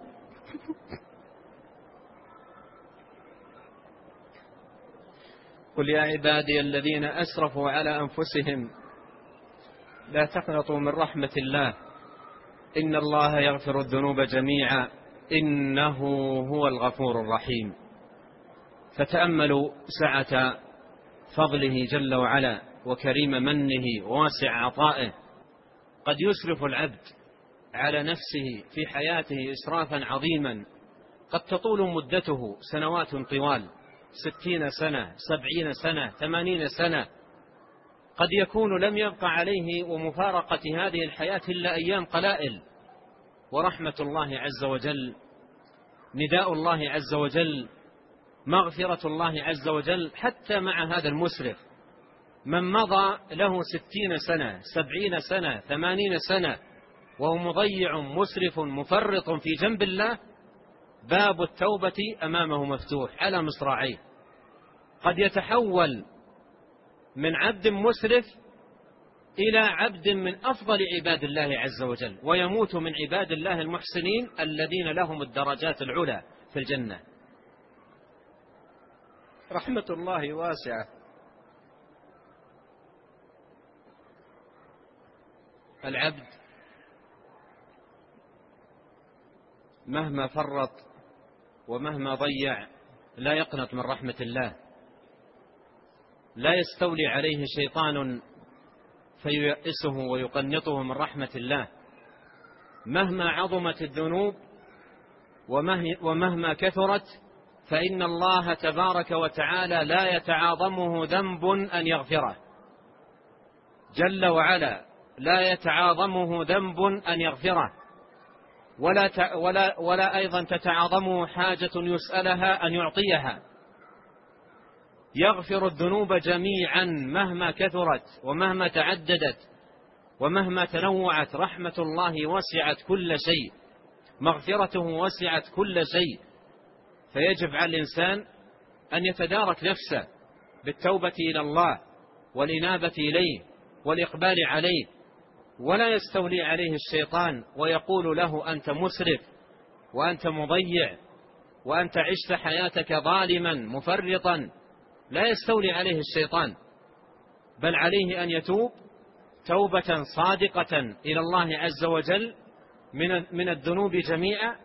قل يا عبادي الذين أسرفوا على أنفسهم لا تقنطوا من رحمة الله إن الله يغفر الذنوب جميعا إنه هو الغفور الرحيم. فتأملوا سعة فضله جل وعلا وكريم منه وواسع عطائه. قد يسرف العبد على نفسه في حياته إسرافا عظيما قد تطول مدته سنوات طوال، 60 سنة 70 سنة 80 سنة، قد يكون لم يبقى عليه ومفارقة هذه الحياة إلا أيام قلائل. ورحمة الله عز وجل، نداء الله عز وجل، مغفرة الله عز وجل حتى مع هذا المسرف. من مضى له 60 سنة 70 سنة 80 سنة وهو مضيع مسرف مفرط في جنب الله، باب التوبة أمامه مفتوح على مصراعيه. قد يتحول من عبد مسرف إلى عبد من أفضل عباد الله عز وجل، ويموت من عباد الله المحسنين الذين لهم الدرجات العلى في الجنة. رحمة الله واسعة. العبد مهما فرط ومهما ضيع لا يقنط من رحمة الله، لا يستولي عليه شيطان فييأسه ويقنطه من رحمة الله. مهما عظمت الذنوب ومهما كثرت فإن الله تبارك وتعالى لا يتعاظمه ذنب أن يغفره جل وعلا، لا يتعاظمه ذنب أن يغفره، ولا أيضا تتعاظمه حاجة يسألها أن يعطيها. يغفر الذنوب جميعا مهما كثرت ومهما تعددت ومهما تنوعت. رحمة الله وسعت كل شيء، مغفرته وسعت كل شيء. فيجب على الإنسان أن يتدارك نفسه بالتوبة إلى الله والإنابة إليه والإقبال عليه، ولا يستولي عليه الشيطان ويقول له أنت مسرف وأنت مضيع وأنت عشت حياتك ظالما مفرطا. لا يستولي عليه الشيطان، بل عليه أن يتوب توبة صادقة إلى الله عز وجل من الذنوب جميعا،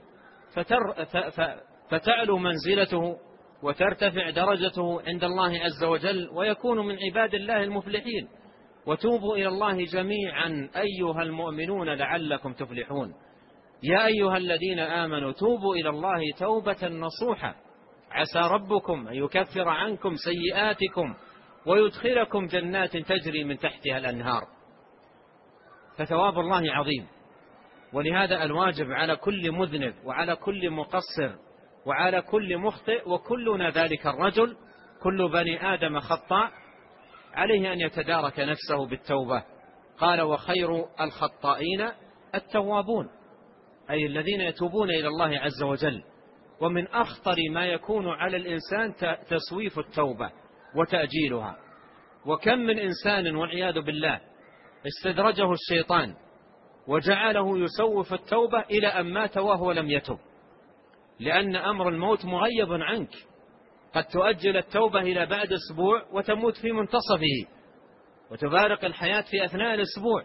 فتعلو منزلته وترتفع درجته عند الله عز وجل، ويكون من عباد الله المفلحين. وتوبوا إلى الله جميعا أيها المؤمنون لعلكم تفلحون. يا أيها الذين آمنوا توبوا إلى الله توبة نصوحا عسى ربكم أن يكفر عنكم سيئاتكم ويدخلكم جنات تجري من تحتها الأنهار. فثواب الله عظيم، ولهذا الواجب على كل مذنب وعلى كل مقصر وعلى كل مخطئ، وكلنا ذلك الرجل، كل بني آدم خطاء، عليه أن يتدارك نفسه بالتوبة. قال وخير الخطائين التوابون، أي الذين يتوبون إلى الله عز وجل. ومن أخطر ما يكون على الإنسان تسويف التوبة وتأجيلها. وكم من إنسان والعياذ بالله استدرجه الشيطان وجعله يسوف التوبة إلى أن مات وهو لم يتب، لأن أمر الموت مغيب عنك. قد تؤجل التوبة إلى بعد أسبوع وتموت في منتصفه، وتبارك الحياة في أثناء الأسبوع.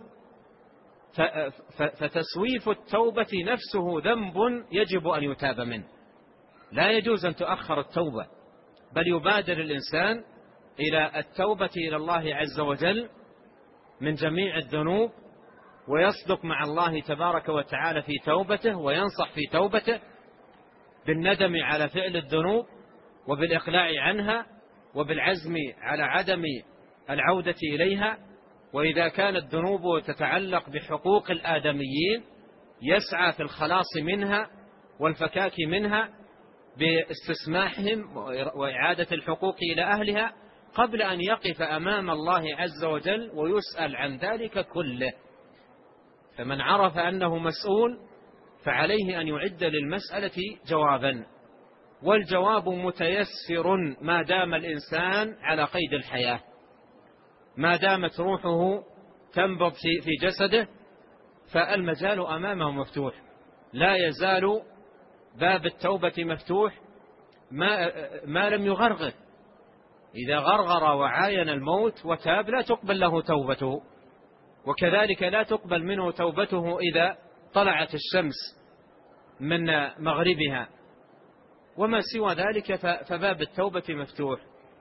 فتسويف التوبة نفسه ذنب يجب أن يتاب منه. لا يجوز أن تؤخر التوبة، بل يبادر الإنسان إلى التوبة إلى الله عز وجل من جميع الذنوب، ويصدق مع الله تبارك وتعالى في توبته، وينصح في توبته بالندم على فعل الذنوب وبالإقلاع عنها وبالعزم على عدم العودة إليها. وإذا كانت الذنوب تتعلق بحقوق الآدميين يسعى في الخلاص منها والفكاك منها باستسماحهم وإعادة الحقوق إلى أهلها قبل أن يقف أمام الله عز وجل ويسأل عن ذلك كله. فمن عرف أنه مسؤول فعليه أن يعد للمسألة جوابا، والجواب متيسر ما دام الإنسان على قيد الحياة، ما دامت روحه تنبض في جسده فالمجال أمامه مفتوح. لا يزال باب التوبة مفتوح ما لم يغرغر. إذا غرغر وعاين الموت وتاب لا تقبل له توبته، وكذلك لا تقبل منه توبته إذا طلعت الشمس من مغربها. وما سوى ذلك فباب التوبة مفتوح،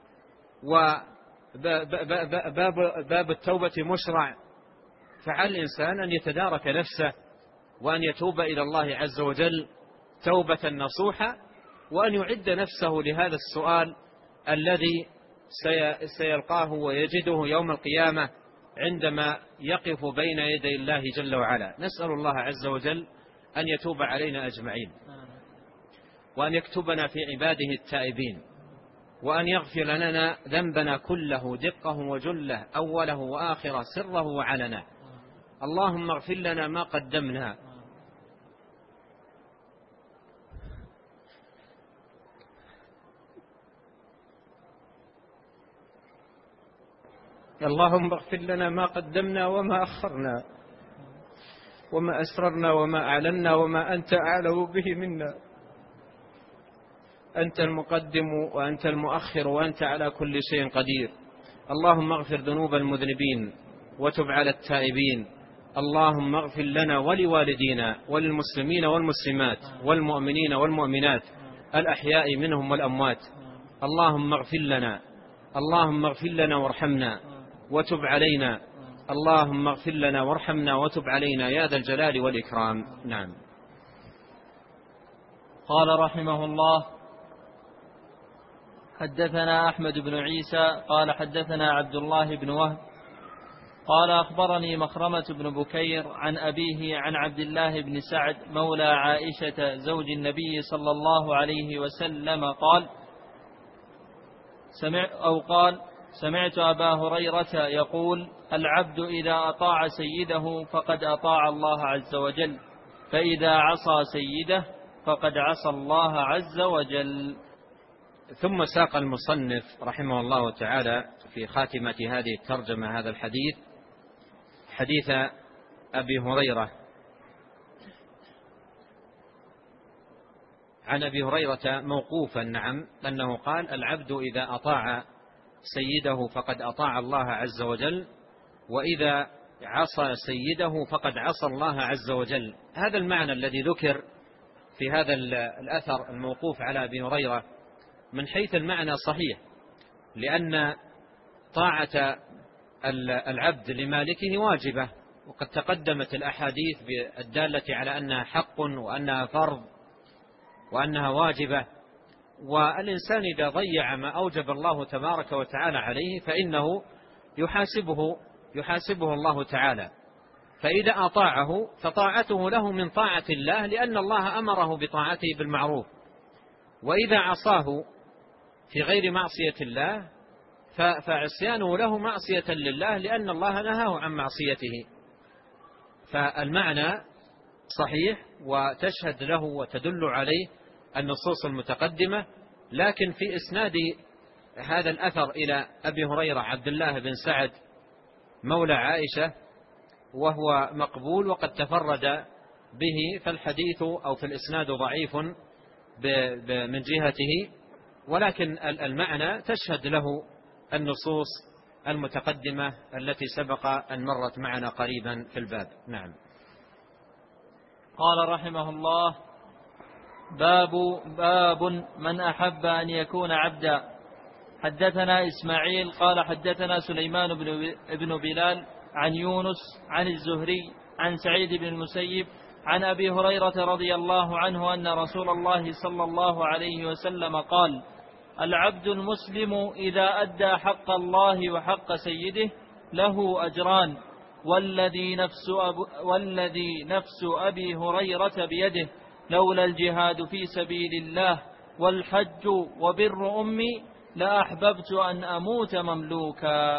وباب التوبة مشرع. فعلى الإنسان أن يتدارك نفسه وأن يتوب إلى الله عز وجل توبة نصوحة، وأن يعد نفسه لهذا السؤال الذي سيلقاه ويجده يوم القيامة عندما يقف بين يدي الله جل وعلا. نسأل الله عز وجل أن يتوب علينا أجمعين، وأن يكتبنا في عباده التائبين، وأن يغفر لنا ذنبنا كله دقه وجله أوله وآخره سره وعلنا. اللهم اغفر لنا ما قدمنا اللهم اغفر لنا ما قدمنا وما أخرنا وما أسررنا وما أعلنا وما أنت أعلم به منا. أنت المقدم وأنت المؤخر وأنت على كل شيء قدير. اللهم اغفر ذنوب المذنبين وتب على التائبين. اللهم اغفر لنا ولوالدينا وللمسلمين والمسلمات والمؤمنين والمؤمنات الأحياء منهم والأموات. اللهم اغفر لنا، اللهم اغفر لنا وارحمنا وتب علينا. اللهم اغفر لنا وارحمنا وتب علينا يا ذا الجلال والإكرام. نعم. قال رحمه الله: حدثنا أحمد بن عيسى قال حدثنا عبد الله بن وهب قال أخبرني مخرمة بن بكير عن أبيه عن عبد الله بن سعد مولى عائشة زوج النبي صلى الله عليه وسلم قال: سمعت أبا هريرة يقول: العبد إذا أطاع سيده فقد أطاع الله عز وجل، فإذا عصى سيده فقد عصى الله عز وجل. ثم ساق المصنف رحمه الله تعالى في خاتمة هذه الترجمة هذا الحديث، حديث أبي هريرة عن أبي هريرة موقوفا، نعم، أنه قال: العبد إذا أطاع سيده فقد أطاع الله عز وجل، وإذا عصى سيده فقد عصى الله عز وجل. هذا المعنى الذي ذكر في هذا الأثر الموقوف على أبي هريرة من حيث المعنى صحيح، لأن طاعة العبد لمالكه واجبة، وقد تقدمت الأحاديث الدالة على أنها حق وأنها فرض وأنها واجبة. والإنسان إذا ضيع ما أوجب الله تبارك وتعالى عليه فإنه يحاسبه الله تعالى. فإذا أطاعه فطاعته له من طاعة الله، لأن الله أمره بطاعته بالمعروف. وإذا عصاه في غير معصية الله فعصيانه له معصية لله، لأن الله نهاه عن معصيته. فالمعنى صحيح وتشهد له وتدل عليه النصوص المتقدمة. لكن في إسناد هذا الأثر إلى أبي هريرة عبد الله بن سعد مولى عائشة وهو مقبول وقد تفرد به، فالحديث أو في الإسناد ضعيف من جهته، ولكن المعنى تشهد له النصوص المتقدمة التي سبق أن مرت معنا قريبا في الباب. نعم. قال رحمه الله: باب من أحب أن يكون عبدا. حدثنا إسماعيل قال حدثنا سليمان بن بلال عن يونس عن الزهري عن سعيد بن المسيب عن أبي هريرة رضي الله عنه أن رسول الله صلى الله عليه وسلم قال: العبد المسلم إذا أدى حق الله وحق سيده له أجران، والذي نفس أبي هريرة بيده لولا الجهاد في سبيل الله والحج وبر أمي لأحببت أن أموت مملوكا.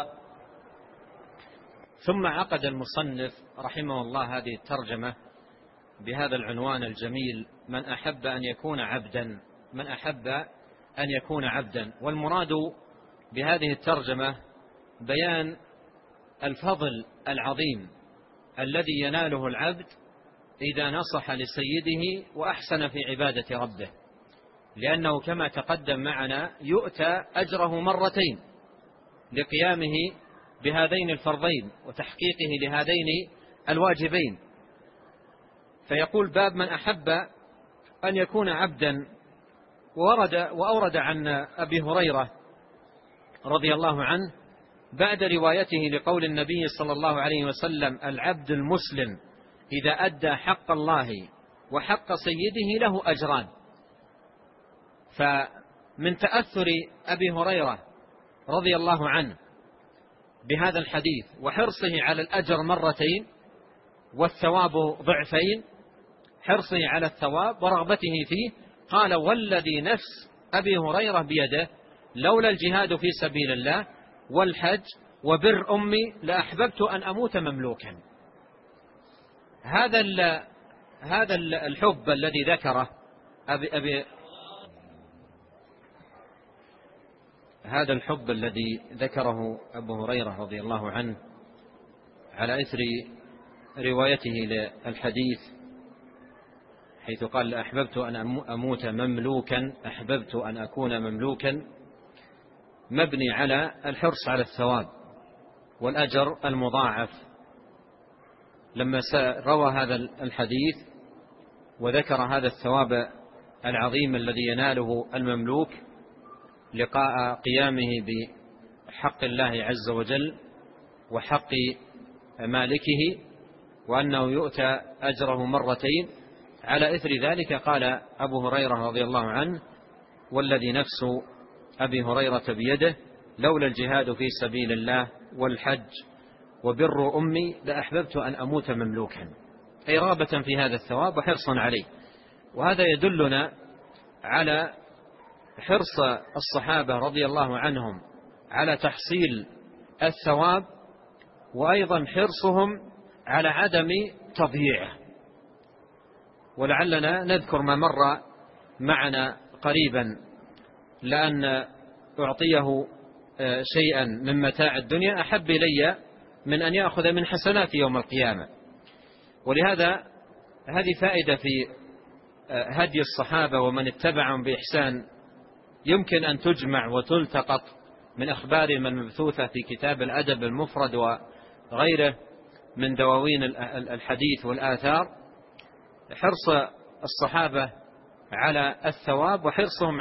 ثم عقد المصنف رحمه الله هذه الترجمة بهذا العنوان الجميل: من أحب أن يكون عبدا. من أحب أن يكون عبدا. والمراد بهذه الترجمة بيان الفضل العظيم الذي يناله العبد إذا نصح لسيده وأحسن في عبادة ربه، لأنه كما تقدم معنا يؤتى أجره مرتين لقيامه بهذين الفرضين وتحقيقه لهذين الواجبين. فيقول: باب من أحب أن يكون عبدا. وأورد عن أبي هريرة رضي الله عنه بعد روايته لقول النبي صلى الله عليه وسلم: العبد المسلم إذا أدى حق الله وحق سيده له أجران. فمن تأثر أبي هريرة رضي الله عنه بهذا الحديث وحرصه على الأجر مرتين والثواب ضعفين، حرصه على الثواب ورغبته فيه، قال: والذي نفس أبي هريرة بيده لولا الجهاد في سبيل الله والحج وبر أمي لأحببت أن أموت مملوكا. هذا الحب الذي ذكره هذا الحب الذي ذكره أبو هريرة رضي الله عنه على إثر روايته للحديث، حيث قال: أحببت أن أموت مملوكا، أحببت أن أكون مملوكا، مبني على الحرص على الثواب والأجر المضاعف. لما روى هذا الحديث وذكر هذا الثواب العظيم الذي يناله المملوك لقاء قيامه بحق الله عز وجل وحق مالكه، وأنه يؤتى أجره مرتين، على إثر ذلك قال أبو هريرة رضي الله عنه: والذي نفس أبي هريرة بيده لولا الجهاد في سبيل الله والحج وبر أمي لأحببت أن أموت مملوكا، أي رغبة في هذا الثواب وحرصا عليه. وهذا يدلنا على حرص الصحابة رضي الله عنهم على تحصيل الثواب، وأيضا حرصهم على عدم تضييعه. ولعلنا نذكر ما مر معنا قريبا، لأن أعطيه شيئا من متاع الدنيا أحب إلي من أن يأخذ من حسنات يوم القيامة. ولهذا هذه فائدة في هدي الصحابة ومن اتبعهم بإحسان يمكن أن تجمع وتلتقط من أخبارهم المبثوثة في كتاب الأدب المفرد وغيره من دواوين الحديث والآثار حرص الصحابة على الثواب، وحرصهم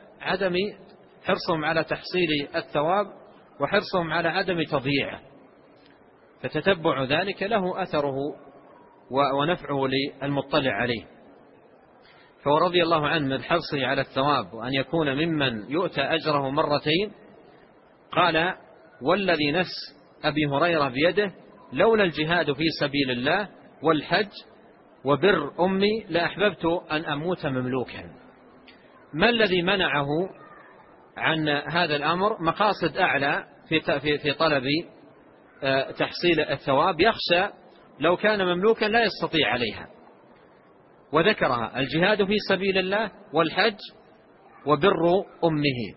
على تحصيل الثواب، وحرصهم على عدم تضييعه، فتتبع ذلك له أثره ونفعه للمطلع عليه. فرضي الله عنه من حرصه على الثواب وأن يكون ممن يؤتى أجره مرتين، قال: والذي نفس أبي هريرة بيده لولا الجهاد في سبيل الله والحج وبر أمي لأحببت أن أموت مملوكا. ما الذي منعه عن هذا الأمر؟ مقاصد أعلى في طلب تحصيل الثواب، يخشى لو كان مملوكا لا يستطيع عليها، وذكرها: الجهاد في سبيل الله والحج وبر أمه.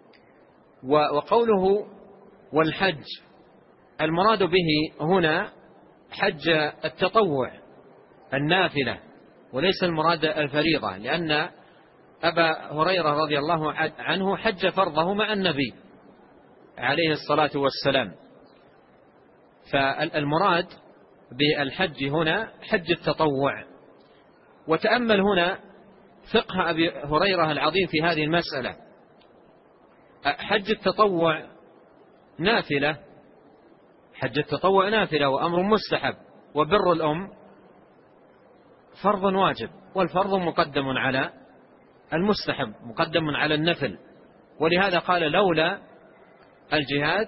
وقوله والحج المراد به هنا حج التطوع النافلة، وليس المراد الفريضة، لأن أبا هريرة رضي الله عنه حج فرضه مع النبي عليه الصلاة والسلام. فالمراد بالحج هنا حج التطوع. وتأمل هنا فقه أبي هريرة العظيم في هذه المسألة. حج التطوع نافلة، حج التطوع نافلة وأمر مستحب، وبر الأم فرض واجب، والفرض مقدم على المستحب، مقدم على النفل. ولهذا قال: لولا الجهاد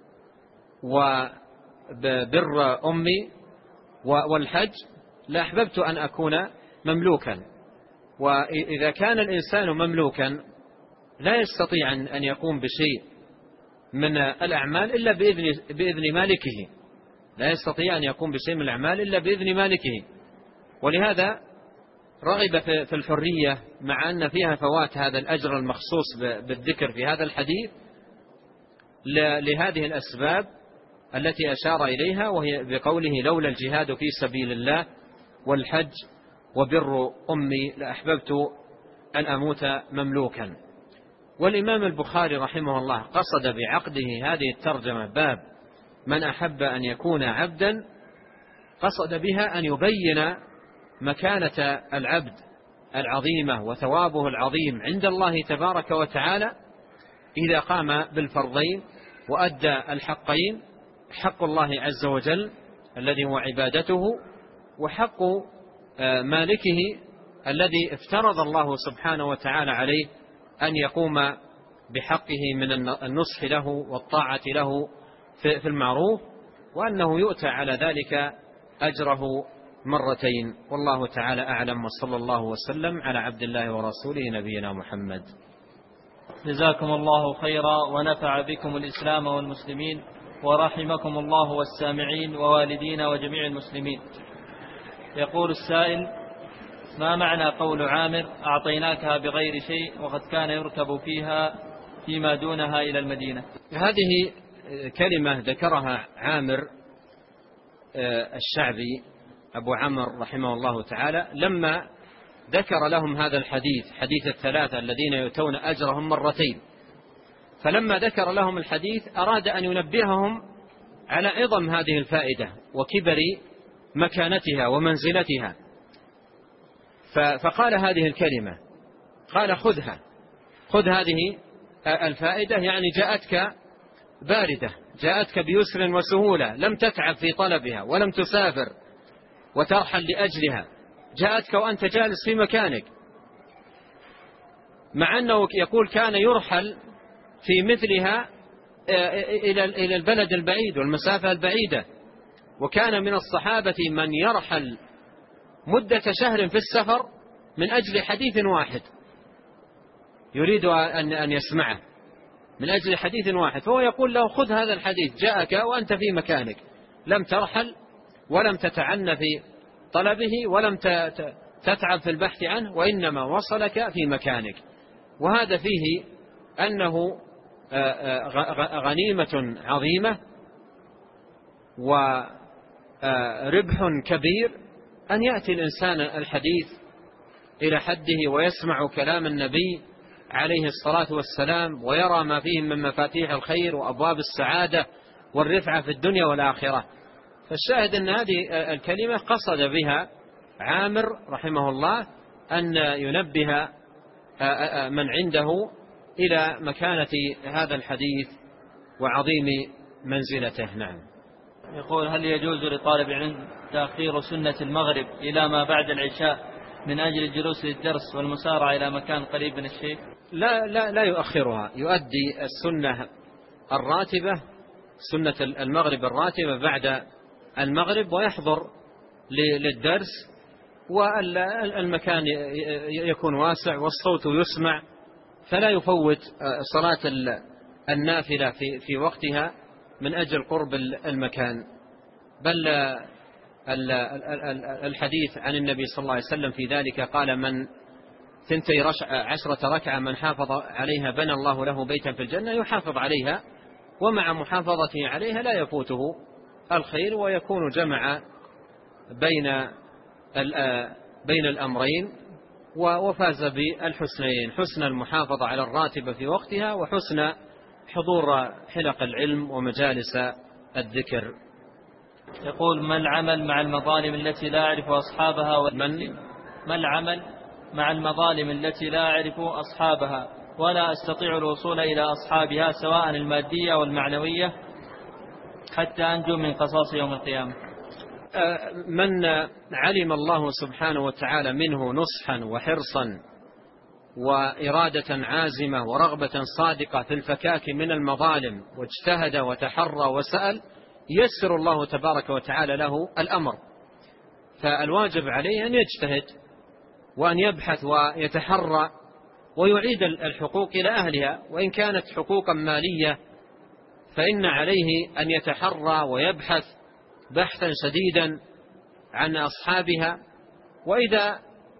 وبر أمي والحج لأحببت أن أكون مملوكا. وإذا كان الإنسان مملوكا لا يستطيع أن يقوم بشيء من الأعمال إلا بإذن مالكه، لا يستطيع أن يقوم بشيء من الأعمال إلا بإذن مالكه. ولهذا رغب في الحرية، مع أن فيها فوات هذا الأجر المخصوص بالذكر في هذا الحديث لهذه الأسباب التي أشار إليها، وهي بقوله: لولا الجهاد في سبيل الله والحج وبر أمي لأحببت أن أموت مملوكا. والإمام البخاري رحمه الله قصد بعقده هذه الترجمة باب من أحب أن يكون عبدا، قصد بها أن يبين مكانة العبد العظيمة وثوابه العظيم عند الله تبارك وتعالى إذا قام بالفرضين وأدى الحقين: حق الله عز وجل الذي هو عبادته، وحق مالكه الذي افترض الله سبحانه وتعالى عليه أن يقوم بحقه من النصح له والطاعة له في المعروف، وأنه يؤتى على ذلك أجره مرتين. والله تعالى أعلم، وصلى الله وسلم على عبد الله ورسوله نبينا محمد. جزاكم الله خيرا، ونفع بكم الإسلام والمسلمين، ورحمكم الله والسامعين ووالدينا وجميع المسلمين. يقول السائل: ما معنى قول عامر: أعطيناكها بغير شيء، وقد كان يركب فيها فيما دونها إلى المدينة؟ هذه كلمة ذكرها عامر الشعبي أبو عمرو رحمه الله تعالى لما ذكر لهم هذا الحديث، حديث الثلاثة الذين يؤتون أجرهم مرتين. فلما ذكر لهم الحديث أراد أن ينبههم على عظم هذه الفائدة وكبر مكانتها ومنزلتها، فقال هذه الكلمة، قال: خذ هذه الفائدة، يعني جاءتك باردة، جاءتك بيسر وسهولة، لم تتعب في طلبها ولم تسافر وترحل لأجلها، جاءتك وأنت جالس في مكانك. مع أنه يقول كان يرحل في مثلها إلى البلد البعيد والمسافة البعيدة، وكان من الصحابة من يرحل مدة شهر في السفر من أجل حديث واحد يريد أن يسمعه، من أجل حديث واحد. فهو يقول له: خذ هذا الحديث، جاءك وأنت في مكانك، لم ترحل ولم تتعنى في طلبه ولم تتعب في البحث عنه، وإنما وصلك في مكانك. وهذا فيه أنه غنيمة عظيمة وربح كبير أن يأتي الإنسان الحديث إلى حده ويسمع كلام النبي عليه الصلاة والسلام، ويرى ما فيه من مفاتيح الخير وأبواب السعادة والرفعة في الدنيا والآخرة. فالشاهد أن هذه الكلمة قصد بها عامر رحمه الله أن ينبه من عنده إلى مكانة هذا الحديث وعظيم منزلته. نعم. يقول: هل يجوز لطالب العلم تأخير سنة المغرب إلى ما بعد العشاء من أجل الجلوس للدرس والمسارعة إلى مكان قريب من الشيخ؟ لا يؤخرها، يؤدي السنة الراتبة، سنة المغرب الراتبة بعد المغرب، ويحضر للدرس، والمكان يكون واسع والصوت يسمع، فلا يفوت صلاة النافلة في وقتها من أجل قرب المكان. بل الحديث عن النبي صلى الله عليه وسلم في ذلك قال: من 12 ركعة من حافظ عليها بنى الله له بيتا في الجنة، يحافظ عليها، ومع محافظته عليها لا يفوته الخير، ويكون جمع بين الأمرين وفاز بالحسنين: حسن المحافظة على الراتبة في وقتها، وحسن حضور حلق العلم ومجالس الذكر. يقول: ما العمل مع المظالم التي لا أعرف أصحابها ما العمل مع المظالم التي لا أعرف أصحابها ولا أستطيع الوصول إلى أصحابها سواء المادية والمعنوية حتى أنجو من قصاص يوم القيامة؟ من علم الله سبحانه وتعالى منه نصحا وحرصا وإرادة عازمة ورغبة صادقة في الفكاك من المظالم، واجتهد وتحرى وسأل، يسر الله تبارك وتعالى له الأمر. فالواجب عليه أن يجتهد وأن يبحث ويتحرى ويعيد الحقوق إلى أهلها، وإن كانت حقوقا مالية فإن عليه أن يتحرى ويبحث بحثا شديدا عن أصحابها، وإذا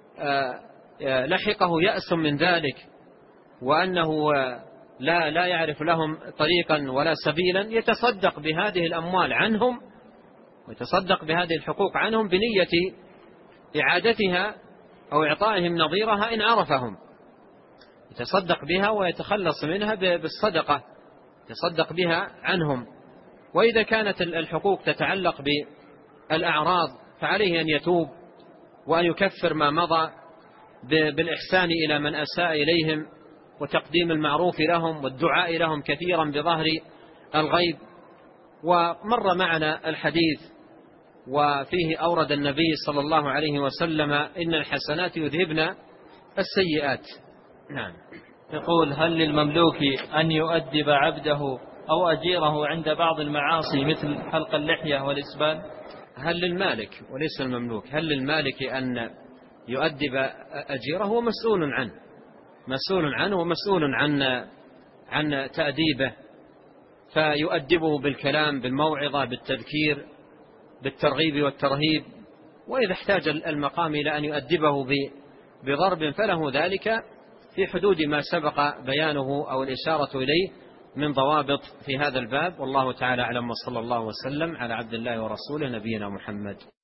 لحقه يأس من ذلك وأنه لا يعرف لهم طريقا ولا سبيلا، يتصدق بهذه الأموال عنهم ويتصدق بهذه الحقوق عنهم بنية إعادتها أو إعطائهم نظيرها إن عرفهم، يتصدق بها ويتخلص منها بالصدقة، يتصدق بها عنهم. وإذا كانت الحقوق تتعلق بالأعراض فعليه أن يتوب وأن يكفر ما مضى بالإحسان إلى من أساء إليهم وتقديم المعروف لهم والدعاء لهم كثيرا بظهر الغيب. ومر معنا الحديث وفيه أورد النبي صلى الله عليه وسلم: إن الحسنات يذهبن السيئات. نعم. يقول: هل للمملوك أن يؤدب عبده أو أجيره عند بعض المعاصي مثل حلق اللحية والإسبال؟ هل للمالك وليس المملوك، هل للمالك أن يؤدب أجيره؟ هو مسؤول عنه ومسؤول عن تأديبه، فيؤدبه بالكلام، بالموعظة، بالتذكير، بالترغيب والترهيب. وإذا احتاج المقام إلى أن يؤدبه بضرب فله ذلك في حدود ما سبق بيانه أو الإشارة إليه من ضوابط في هذا الباب. والله تعالى أعلم، وصلى الله وسلم على عبد الله ورسوله نبينا محمد.